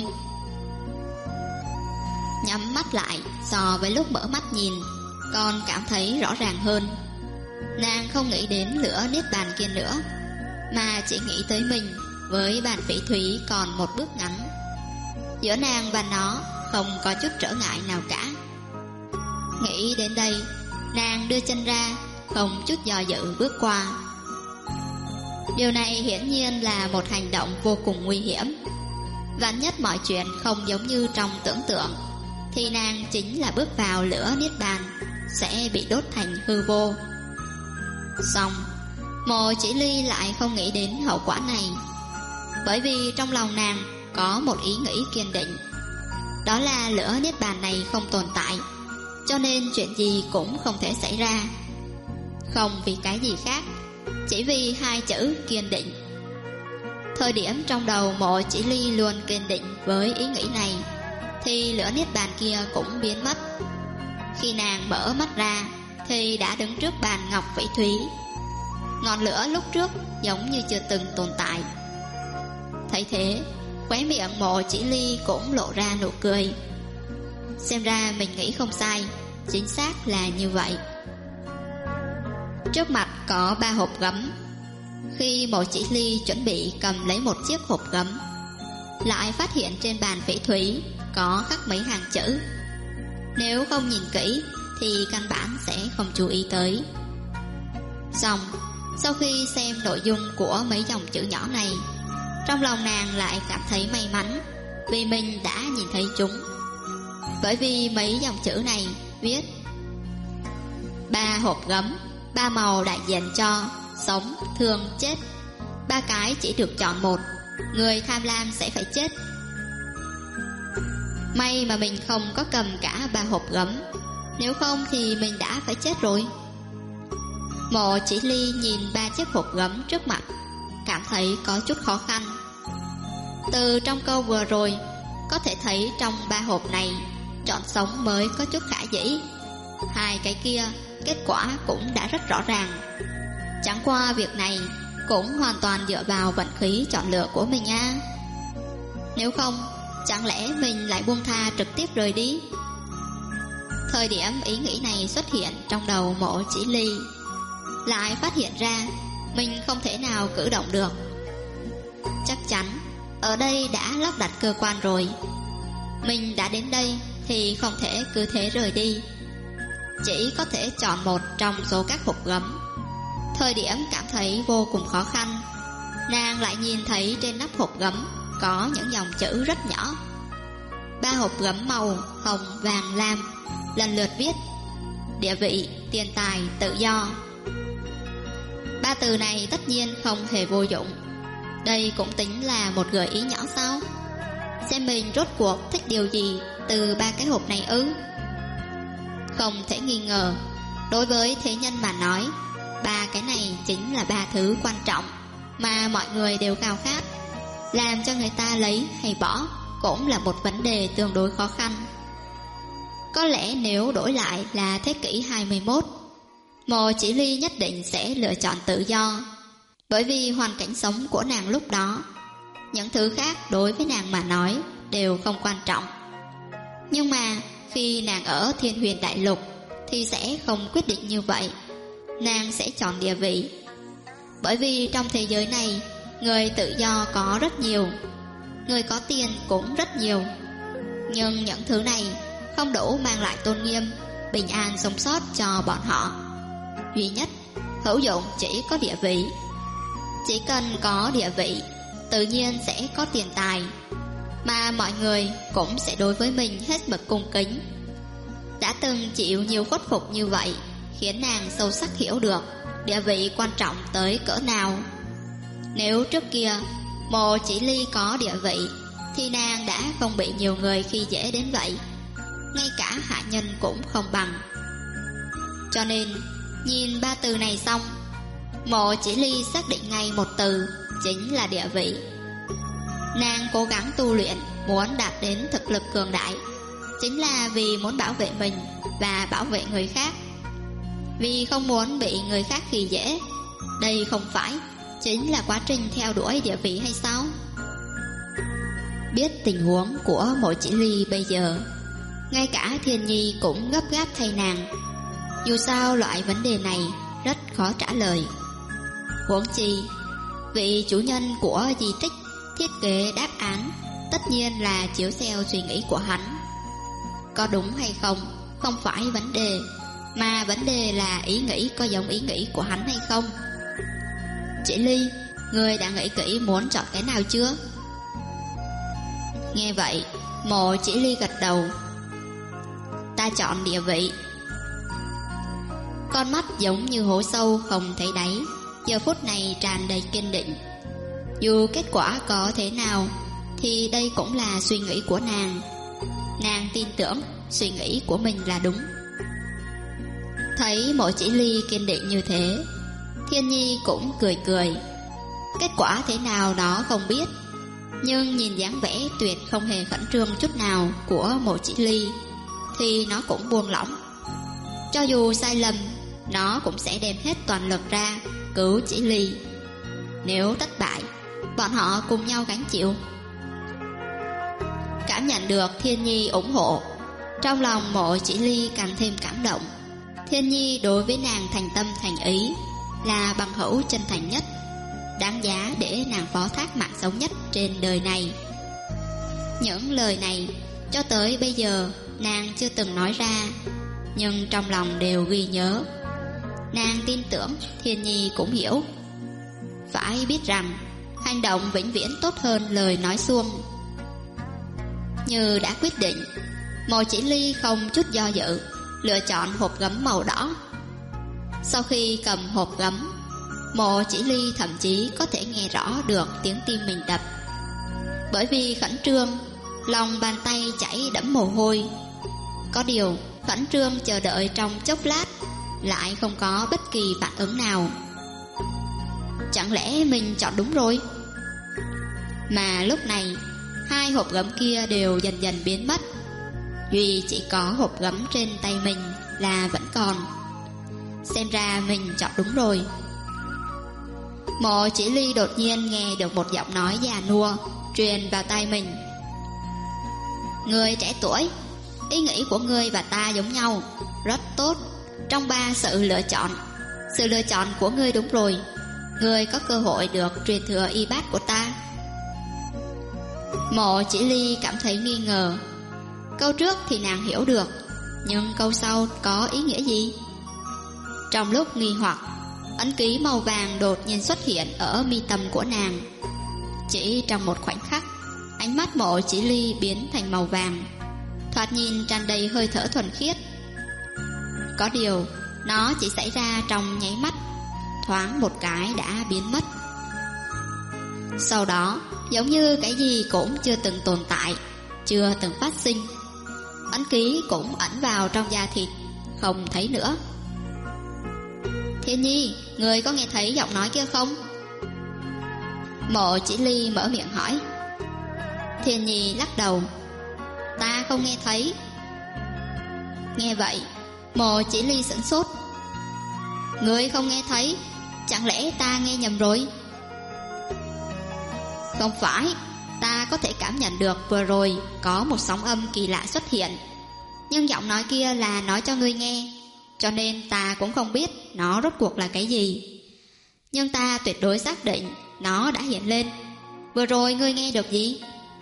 Nhắm mắt lại so với lúc mở mắt nhìn còn cảm thấy rõ ràng hơn. Nàng không nghĩ đến lửa niết bàn kia nữa, mà chỉ nghĩ tới mình với bàn phỉ thúy còn một bước ngắn. Giữa nàng và nó không có chút trở ngại nào cả. Nghĩ đến đây, nàng đưa chân ra, không chút do dự bước qua. Điều này hiển nhiên là một hành động vô cùng nguy hiểm. Vạn nhất mọi chuyện không giống như trong tưởng tượng, thì nàng chính là bước vào lửa niết bàn, sẽ bị đốt thành hư vô. Xong, Mộ Chỉ Ly lại không nghĩ đến hậu quả này, bởi vì trong lòng nàng có một ý nghĩ kiên định, đó là lửa niết bàn này không tồn tại, cho nên chuyện gì cũng không thể xảy ra. Không vì cái gì khác, chỉ vì hai chữ kiên định. Thời điểm trong đầu Mộ Chỉ Ly luôn kiên định với ý nghĩ này, thì lửa niết bàn kia cũng biến mất. Khi nàng mở mắt ra thì đã đứng trước bàn ngọc phỉ thúy. Ngọn lửa lúc trước giống như chưa từng tồn tại. Thấy thế, khóe miệng Mộ Chỉ Ly cũng lộ ra nụ cười. Xem ra mình nghĩ không sai, chính xác là như vậy. Trước mặt có 3 hộp gấm. Khi Mộ Chỉ Ly chuẩn bị cầm lấy một chiếc hộp gấm, lại phát hiện trên bàn phỉ thúy có khắc mấy hàng chữ. Nếu không nhìn kỹ thì căn bản sẽ không chú ý tới. Xong, sau khi xem nội dung của mấy dòng chữ nhỏ này, trong lòng nàng lại cảm thấy may mắn vì mình đã nhìn thấy chúng. Bởi vì mấy dòng chữ này viết: 3 hộp gấm, 3 màu đại diện cho sống, thương, chết. 3 cái chỉ được chọn một, người tham lam sẽ phải chết. May mà mình không có cầm cả 3 hộp gấm, nếu không thì mình đã phải chết rồi. Mộ Chỉ Ly nhìn 3 chiếc hộp gấm trước mặt, cảm thấy có chút khó khăn. Từ trong câu vừa rồi, có thể thấy trong 3 hộp này, chọn sống mới có chút khả dĩ. 2 cái kia, kết quả cũng đã rất rõ ràng. Chẳng qua việc này cũng hoàn toàn dựa vào vận khí chọn lựa của mình à. Nếu không, chẳng lẽ mình lại buông tha trực tiếp rời đi? Thời điểm ý nghĩ này xuất hiện trong đầu Mộ Chỉ Ly, lại phát hiện ra mình không thể nào cử động được. Chắc chắn ở đây đã lắp đặt cơ quan rồi. Mình đã đến đây thì không thể cứ thế rời đi, chỉ có thể chọn một trong số các hộp gấm. Thời điểm cảm thấy vô cùng khó khăn, nàng lại nhìn thấy trên nắp hộp gấm có những dòng chữ rất nhỏ. 3 hộp gấm màu hồng, vàng, lam lần lượt viết: địa vị, tiền tài, tự do. 3 từ này tất nhiên không hề vô dụng. Đây cũng tính là một gợi ý nhỏ sao? Xem mình rốt cuộc thích điều gì từ 3 cái hộp này ư? Không thể nghi ngờ, đối với thế nhân mà nói, 3 cái này chính là 3 thứ quan trọng mà mọi người đều khao khát. Làm cho người ta lấy hay bỏ cũng là một vấn đề tương đối khó khăn. Có lẽ nếu đổi lại là thế kỷ 21, Mộ Chỉ Ly nhất định sẽ lựa chọn tự do, bởi vì hoàn cảnh sống của nàng lúc đó, những thứ khác đối với nàng mà nói đều không quan trọng. Nhưng mà khi nàng ở Thiên Huyền Đại Lục thì sẽ không quyết định như vậy. Nàng sẽ chọn địa vị, bởi vì trong thế giới này người tự do có rất nhiều, người có tiền cũng rất nhiều. Nhưng những thứ này không đủ mang lại tôn nghiêm, bình an sống sót cho bọn họ. Duy nhất hữu dụng chỉ có địa vị. Chỉ cần có địa vị, tự nhiên sẽ có tiền tài, mà mọi người cũng sẽ đối với mình hết mực cung kính. Đã từng chịu nhiều khuất phục như vậy, khiến nàng sâu sắc hiểu được địa vị quan trọng tới cỡ nào. Nếu trước kia Mộ Chỉ Ly có địa vị, thì nàng đã không bị nhiều người khi dễ đến vậy, ngay cả hạ nhân cũng không bằng. Cho nên nhìn 3 từ này xong, Mộ Chỉ Ly xác định ngay một từ, chính là địa vị. Nàng cố gắng tu luyện, muốn đạt đến thực lực cường đại, chính là vì muốn bảo vệ mình và bảo vệ người khác, vì không muốn bị người khác khi dễ. Đây không phải chính là quá trình theo đuổi địa vị hay sao? Biết tình huống của Mộ Chỉ Ly bây giờ, ngay cả Thiên Nhi cũng gấp gáp thay nàng. Dù sao loại vấn đề này rất khó trả lời. Huống chi vị chủ nhân của di tích thiết kế đáp án tất nhiên là chiếu theo suy nghĩ của hắn. Có đúng hay không không phải vấn đề, mà vấn đề là ý nghĩ có giống ý nghĩ của hắn hay không. Chỉ Ly, ngươi đã nghĩ kỹ muốn chọn cái nào chưa? Nghe vậy, Mộ Chỉ Ly gật đầu. Ta chọn địa vị. Con mắt giống như hố sâu không thấy đáy, giờ phút này tràn đầy kiên định. Dù kết quả có thế nào thì đây cũng là suy nghĩ của nàng. Nàng tin tưởng suy nghĩ của mình là đúng. Thấy Mộ Chỉ Ly kiên định như thế, Thiên Nhi cũng cười cười. Kết quả thế nào nó không biết, nhưng nhìn dáng vẻ tuyệt không hề khẩn trương chút nào của Mộ Chỉ Ly thì nó cũng buông lỏng. Cho dù sai lầm, nó cũng sẽ đem hết toàn lực ra cứu Chỉ Ly. Nếu thất bại, bọn họ cùng nhau gánh chịu. Cảm nhận được Thiên Nhi ủng hộ, trong lòng Mộ Chỉ Ly càng thêm cảm động. Thiên Nhi đối với nàng thành tâm thành ý, là bằng hữu chân thành nhất, đáng giá để nàng phó thác mạng sống nhất trên đời này. Những lời này cho tới bây giờ nàng chưa từng nói ra, nhưng trong lòng đều ghi nhớ. Nàng tin tưởng Thiên Nhi cũng hiểu. Phải biết rằng hành động vĩnh viễn tốt hơn lời nói suông. Như đã quyết định, Mộ Chỉ Ly không chút do dự lựa chọn hộp gấm màu đỏ. Sau khi cầm hộp gấm, Mộ Chỉ Ly thậm chí có thể nghe rõ được tiếng tim mình đập. Bởi vì khẩn trương, lòng bàn tay chảy đẫm mồ hôi. Có điều khẩn trương chờ đợi trong chốc lát, lại không có bất kỳ phản ứng nào. Chẳng lẽ mình chọn đúng rồi? Mà lúc này hai hộp gấm kia đều dần dần biến mất, duy chỉ có hộp gấm trên tay mình là vẫn còn. Xem ra mình chọn đúng rồi. Mộ Chỉ Ly đột nhiên nghe được một giọng nói già nua truyền vào tai mình. Người trẻ tuổi, ý nghĩ của ngươi và ta giống nhau, rất tốt. Trong 3 sự lựa chọn của ngươi đúng rồi. Ngươi có cơ hội được truyền thừa y bát của ta. Mộ Chỉ Ly cảm thấy nghi ngờ. Câu trước thì nàng hiểu được, nhưng câu sau có ý nghĩa gì? Trong lúc nghi hoặc, ấn ký màu vàng đột nhiên xuất hiện ở mi tâm của nàng. Chỉ trong một khoảnh khắc, ánh mắt Mộ Chỉ Ly biến thành màu vàng, thoạt nhìn tràn đầy hơi thở thuần khiết. Có điều, nó chỉ xảy ra trong nháy mắt, thoáng một cái đã biến mất. Sau đó, giống như cái gì cũng chưa từng tồn tại, chưa từng phát sinh, ấn ký cũng ẩn vào trong da thịt, không thấy nữa. Thiên Nhi, người có nghe thấy giọng nói kia không? Mộ Chỉ Ly mở miệng hỏi. Thiên Nhi lắc đầu. Ta không nghe thấy. Nghe vậy, Mộ Chỉ Ly sửng sốt. Người không nghe thấy? Chẳng lẽ ta nghe nhầm rồi? Không phải, ta có thể cảm nhận được vừa rồi có một sóng âm kỳ lạ xuất hiện, nhưng giọng nói kia là nói cho ngươi nghe, cho nên ta cũng không biết nó rốt cuộc là cái gì. Nhưng ta tuyệt đối xác định nó đã hiện lên. Vừa rồi ngươi nghe được gì?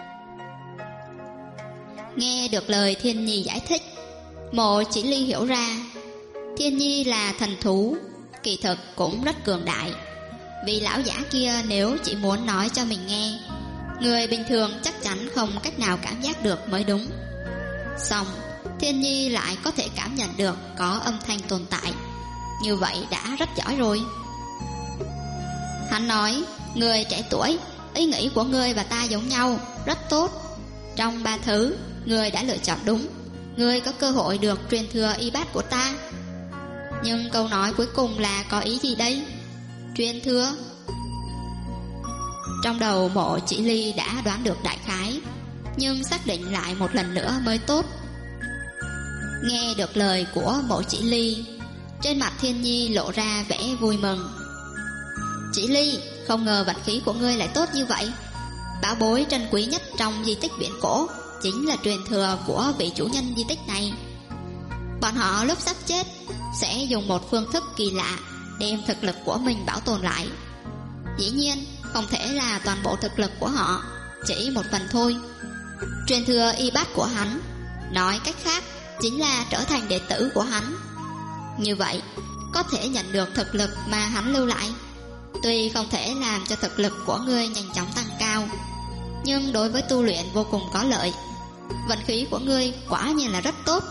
Nghe được lời Thiên Nhi giải thích, Mộ Chỉ Ly hiểu ra Thiên Nhi là thần thú, kỳ thực cũng rất cường đại. Vì lão giả kia nếu chỉ muốn nói cho mình nghe, người bình thường chắc chắn không cách nào cảm giác được mới đúng. Xong, Thiên Nhi lại có thể cảm nhận được có âm thanh tồn tại, như vậy đã rất giỏi rồi. Hắn nói, người trẻ tuổi, ý nghĩ của ngươi và ta giống nhau, rất tốt. Trong 3 thứ, ngươi đã lựa chọn đúng. Ngươi có cơ hội được truyền thừa y bát của ta. Nhưng câu nói cuối cùng là có ý gì đây? Truyền thừa? Trong đầu Mộ Chỉ Ly đã đoán được đại khái, nhưng xác định lại một lần nữa mới tốt. Nghe được lời của Mộ Chỉ Ly, trên mặt Thiên Nhi lộ ra vẻ vui mừng. Chỉ Ly, Không ngờ vận khí của ngươi lại tốt như vậy. Bảo bối trân quý nhất trong di tích biển cổ chính là truyền thừa của vị chủ nhân di tích này. Bọn họ lúc sắp chết sẽ dùng một phương thức kỳ lạ đem thực lực của mình bảo tồn lại. Dĩ nhiên không thể là toàn bộ thực lực của họ, chỉ một phần thôi. Truyền thừa y bát của hắn, nói cách khác chính là trở thành đệ tử của hắn. Như vậy có thể nhận được thực lực mà hắn lưu lại. Tuy không thể làm cho thực lực của ngươi nhanh chóng tăng cao, nhưng đối với tu luyện vô cùng có lợi. Vận khí của ngươi quả nhiên là rất tốt.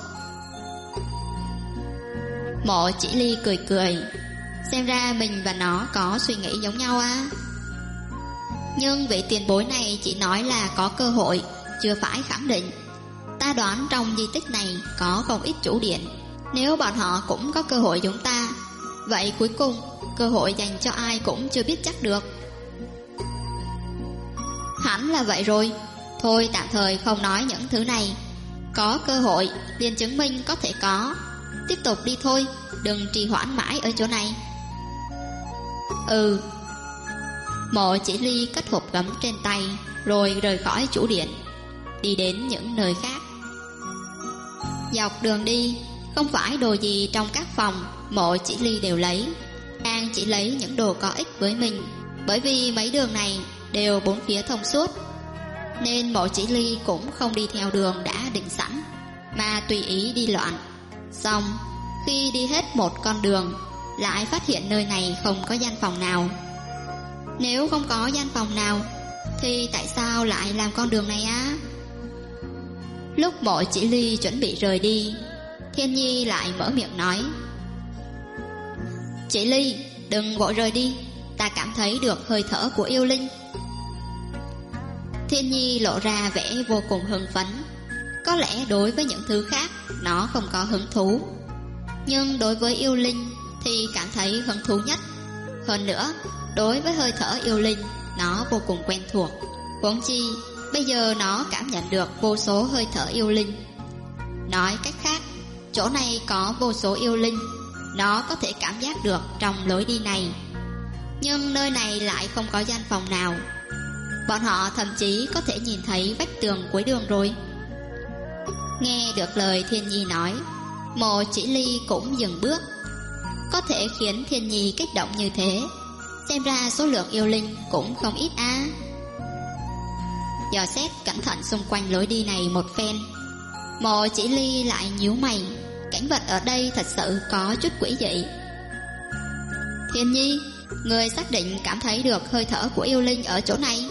Mộ Chỉ Ly cười cười, xem ra mình và nó có suy nghĩ giống nhau à. Nhưng vị tiền bối này chỉ nói là có cơ hội, chưa phải khẳng định. Ta đoán trong di tích này có không ít chủ điện. Nếu bọn họ cũng có cơ hội giống ta, vậy cuối cùng cơ hội dành cho ai cũng chưa biết chắc được. Hẳn là vậy rồi. Thôi tạm thời không nói những thứ này. Có cơ hội liền chứng minh có thể có. Tiếp tục đi thôi, đừng trì hoãn mãi ở chỗ này. Mộ Chỉ Ly cất hộp gấm trên tay, rồi rời khỏi chủ điện, đi đến những nơi khác. Dọc đường đi, không phải đồ gì trong các phòng Mộ Chỉ Ly đều lấy. Nàng chỉ lấy những đồ có ích với mình. Bởi vì mấy đường này đều bốn phía thông suốt, nên Mộ Chỉ Ly cũng không đi theo đường đã định sẵn, mà tùy ý đi loạn. Xong, khi đi hết một con đường, lại phát hiện nơi này không có gian phòng nào. Nếu không có gian phòng nào, thì tại sao lại làm con đường này á? Lúc Mộ Chỉ Ly chuẩn bị rời đi, Thiên Nhi lại mở miệng nói: Chỉ Ly, đừng vội rời đi, ta cảm thấy được hơi thở của yêu linh. Thiên Nhi lộ ra vẻ vô cùng hưng phấn. Có lẽ đối với những thứ khác nó không có hứng thú, nhưng đối với yêu linh thì cảm thấy hứng thú nhất. Hơn nữa, đối với hơi thở yêu linh nó vô cùng quen thuộc. Huống chi bây giờ nó cảm nhận được vô số hơi thở yêu linh. Nói cách khác, chỗ này có vô số yêu linh, nó có thể cảm giác được trong lối đi này. Nhưng nơi này lại không có gian phòng nào. Bọn họ thậm chí có thể nhìn thấy vách tường cuối đường rồi. Nghe được lời Thiên Nhi nói, Mộ Chỉ Ly cũng dừng bước. Có thể khiến Thiên Nhi kích động như thế, xem ra số lượng yêu linh cũng không ít á. Dò xét cẩn thận xung quanh lối đi này một phen, Mộ Chỉ Ly lại nhíu mày. Cảnh vật ở đây thật sự có chút quỷ dị. Thiên Nhi, người xác định cảm thấy được hơi thở của yêu linh ở chỗ này?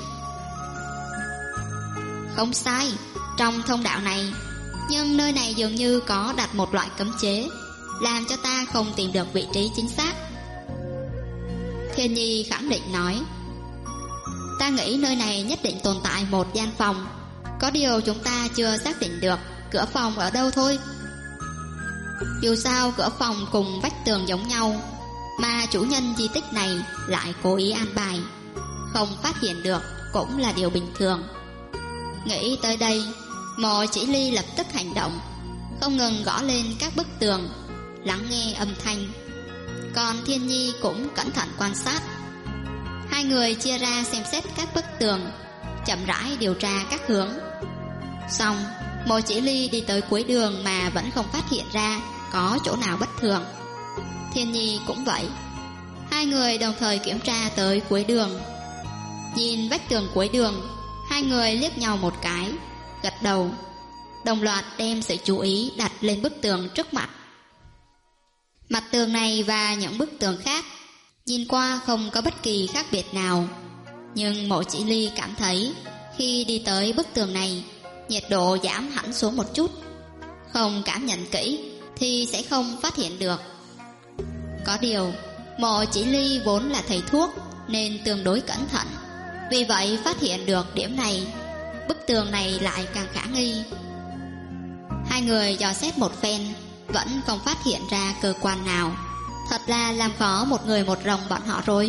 Không sai, trong thông đạo này. Nhưng nơi này dường như có đặt một loại cấm chế, làm cho ta không tìm được vị trí chính xác. Thiên Nhi khẳng định nói: Ta nghĩ nơi này nhất định tồn tại một gian phòng. Có điều chúng ta chưa xác định được cửa phòng ở đâu thôi. Dù sao cửa phòng cùng vách tường giống nhau, mà chủ nhân di tích này lại cố ý an bài, không phát hiện được cũng là điều bình thường. Nghĩ tới đây, Mộ Chỉ Ly lập tức hành động, không ngừng gõ lên các bức tường, lắng nghe âm thanh. Còn Thiên Nhi cũng cẩn thận quan sát. Hai người chia ra xem xét các bức tường, chậm rãi điều tra các hướng. Xong, Mộ Chỉ Ly đi tới cuối đường mà vẫn không phát hiện ra có chỗ nào bất thường. Thiên Nhi cũng vậy. Hai người đồng thời kiểm tra tới cuối đường. Nhìn vách tường cuối đường, hai người liếc nhau một cái, gật đầu, đồng loạt đem sự chú ý đặt lên bức tường trước mặt. Mặt tường này và những bức tường khác nhìn qua không có bất kỳ khác biệt nào, nhưng Mộ Chỉ Ly cảm thấy khi đi tới bức tường này, nhiệt độ giảm hẳn xuống một chút. Không cảm nhận kỹ thì sẽ không phát hiện được. Có điều, Mộ Chỉ Ly vốn là thầy thuốc nên tương đối cẩn thận, vì vậy phát hiện được điểm này. Bức tường này lại càng khả nghi. Hai người dò xét một phen, vẫn không phát hiện ra cơ quan nào. Thật là làm khó một người một rồng bọn họ rồi.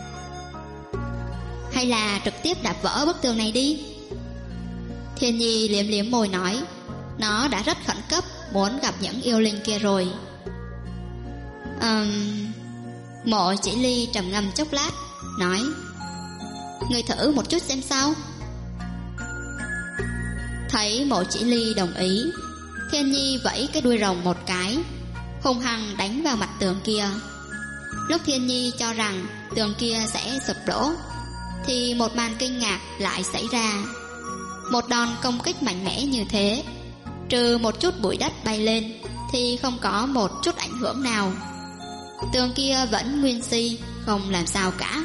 Hay là trực tiếp đạp vỡ bức tường này đi? Thiên Nhi liếm liếm môi nói, nó đã rất khẩn cấp muốn gặp những yêu linh kia rồi. Mộ Chỉ Ly trầm ngâm chốc lát, nói, Ngươi thử một chút xem sao. Thấy Mộ Chỉ Ly đồng ý, Thiên Nhi vẫy cái đuôi rồng một cái, hung hăng đánh vào mặt tường kia. Lúc Thiên Nhi cho rằng tường kia sẽ sụp đổ, thì một màn kinh ngạc lại xảy ra. Một đòn công kích mạnh mẽ như thế, trừ một chút bụi đất bay lên, thì không có một chút ảnh hưởng nào. Tường kia vẫn nguyên si, không làm sao cả.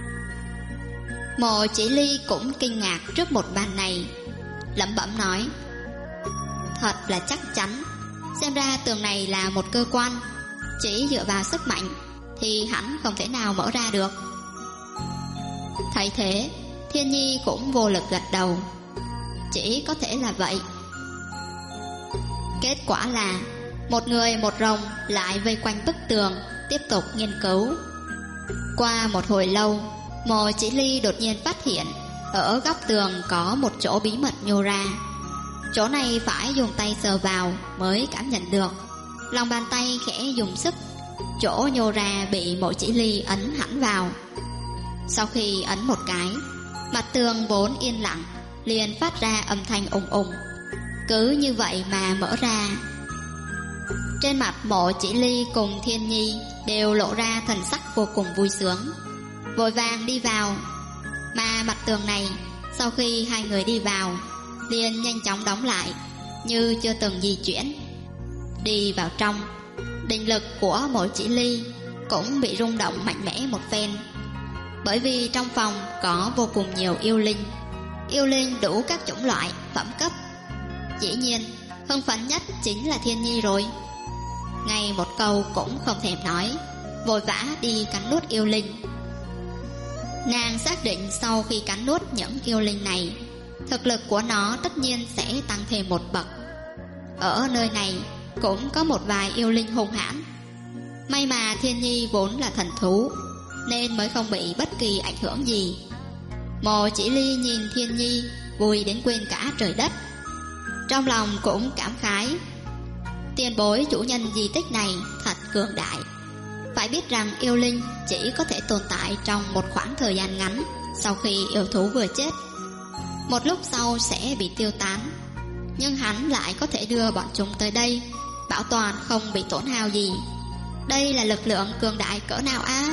Mộ Chỉ Ly cũng kinh ngạc trước một màn này, lẩm bẩm nói: thật là chắc chắn, xem ra tường này là một cơ quan, chỉ dựa vào sức mạnh thì hẳn không thể nào mở ra được. Thấy thế, Thiên Nhi cũng vô lực gật đầu, chỉ có thể là vậy. Kết quả là một người một rồng lại vây quanh bức tường, tiếp tục nghiên cứu. Qua một hồi lâu, Mộ Chỉ Ly đột nhiên phát hiện ở góc tường có một chỗ bí mật nhô ra. Chỗ này phải dùng tay sờ vào mới cảm nhận được. Lòng bàn tay khẽ dùng sức, chỗ nhô ra bị Mộ Chỉ Ly ấn hẳn vào. Sau khi ấn một cái, mặt tường vốn yên lặng liền phát ra âm thanh ùng ùng. Cứ như vậy mà mở ra. Trên mặt Mộ Chỉ Ly cùng Thiên Nhi đều lộ ra thần sắc vô cùng vui sướng, vội vàng đi vào. Mà mặt tường này, sau khi hai người đi vào, liền nhanh chóng đóng lại, như chưa từng di chuyển. Đi vào trong, định lực của Mộ Chỉ Ly cũng bị rung động mạnh mẽ một phen. Bởi vì trong phòng có vô cùng nhiều yêu linh đủ các chủng loại, phẩm cấp. Dĩ nhiên, hưng phấn nhất chính là Thiên Nhi rồi. Ngay một câu cũng không thèm nói, vội vã đi cắn nuốt yêu linh. Nàng xác định sau khi cắn nuốt những yêu linh này, thực lực của nó tất nhiên sẽ tăng thêm một bậc. Ở nơi này cũng có một vài yêu linh hung hãn. May mà Thiên Nhi vốn là thần thú, nên mới không bị bất kỳ ảnh hưởng gì. Mộ Chỉ Ly nhìn Thiên Nhi vui đến quên cả trời đất, trong lòng cũng cảm khái. Tiền bối chủ nhân di tích này thật cường đại. Phải biết rằng yêu linh chỉ có thể tồn tại trong một khoảng thời gian ngắn sau khi yêu thú vừa chết, một lúc sau sẽ bị tiêu tán. Nhưng hắn lại có thể đưa bọn chúng tới đây, bảo toàn không bị tổn hao gì. Đây là lực lượng cường đại cỡ nào á?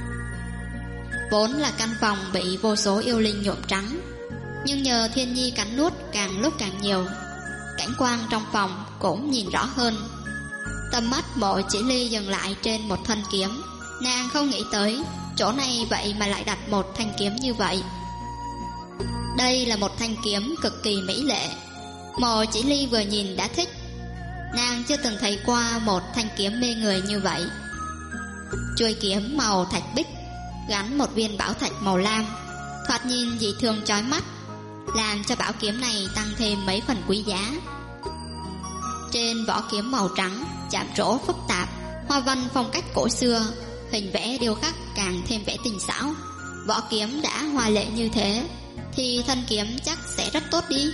Vốn là căn phòng bị vô số yêu linh nhuộm trắng, nhưng nhờ Thiên Nhi cắn nuốt càng lúc càng nhiều, cảnh quan trong phòng cũng nhìn rõ hơn. Tầm mắt Mộ Chỉ Ly dừng lại trên một thanh kiếm. Nàng không nghĩ tới chỗ này vậy mà lại đặt một thanh kiếm như vậy. Đây là một thanh kiếm cực kỳ mỹ lệ. Mộ Chỉ Ly vừa nhìn đã thích. Nàng chưa từng thấy qua một thanh kiếm mê người như vậy. Chuôi kiếm màu thạch bích gắn một viên bảo thạch màu lam, thoạt nhìn dị thường chói mắt, làm cho bảo kiếm này tăng thêm mấy phần quý giá. Trên vỏ kiếm màu trắng chạm trổ phức tạp, hoa văn phong cách cổ xưa, hình vẽ điêu khắc càng thêm vẻ tinh xảo. Vỏ kiếm đã hoa lệ như thế thì thanh kiếm chắc sẽ rất tốt đi.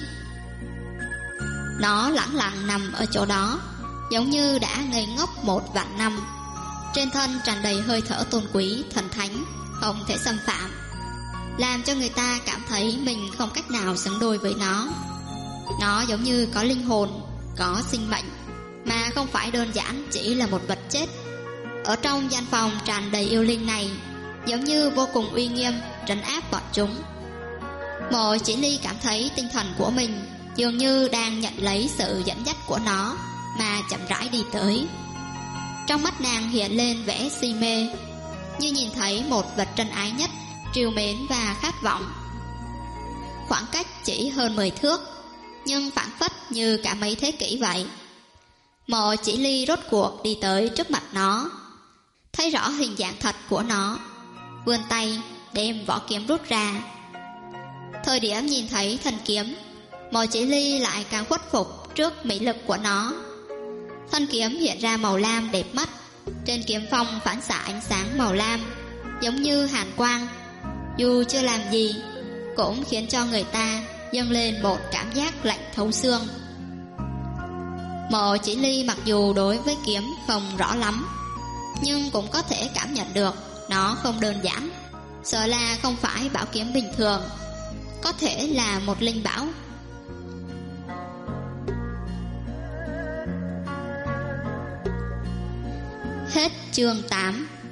Nó lẳng lặng nằm ở chỗ đó, giống như đã ngây ngốc 1.000 năm. Trên thân tràn đầy hơi thở tôn quý, thần thánh, không thể xâm phạm, làm cho người ta cảm thấy mình không cách nào xứng đôi với nó. Nó giống như có linh hồn, có sinh mệnh, mà không phải đơn giản chỉ là một vật chết. Ở trong gian phòng tràn đầy yêu linh này, giống như vô cùng uy nghiêm, trấn áp bọn chúng. Mộ Chỉ Ly cảm thấy tinh thần của mình dường như đang nhận lấy sự dẫn dắt của nó mà chậm rãi đi tới. Trong mắt nàng hiện lên vẻ si mê, như nhìn thấy một vật trân ái nhất, trìu mến và khát vọng. Khoảng cách chỉ hơn 10 thước, nhưng phảng phất như cả mấy thế kỷ vậy. Mộ Chỉ Ly rốt cuộc đi tới trước mặt nó, thấy rõ hình dạng thật của nó, vươn tay đem vỏ kiếm rút ra. Thời điểm nhìn thấy thanh kiếm, Mộ Chỉ Ly lại càng khuất phục trước mỹ lực của nó. Thanh kiếm hiện ra màu lam đẹp mắt, trên kiếm phong phản xạ ánh sáng màu lam, giống như hàn quang. Dù chưa làm gì, cũng khiến cho người ta dâng lên một cảm giác lạnh thấu xương. Mộ Chỉ Ly mặc dù đối với kiếm không rõ lắm, nhưng cũng có thể cảm nhận được nó không đơn giản. sợ là không phải bảo kiếm bình thường, có thể là một linh bảo. Hết chương 8.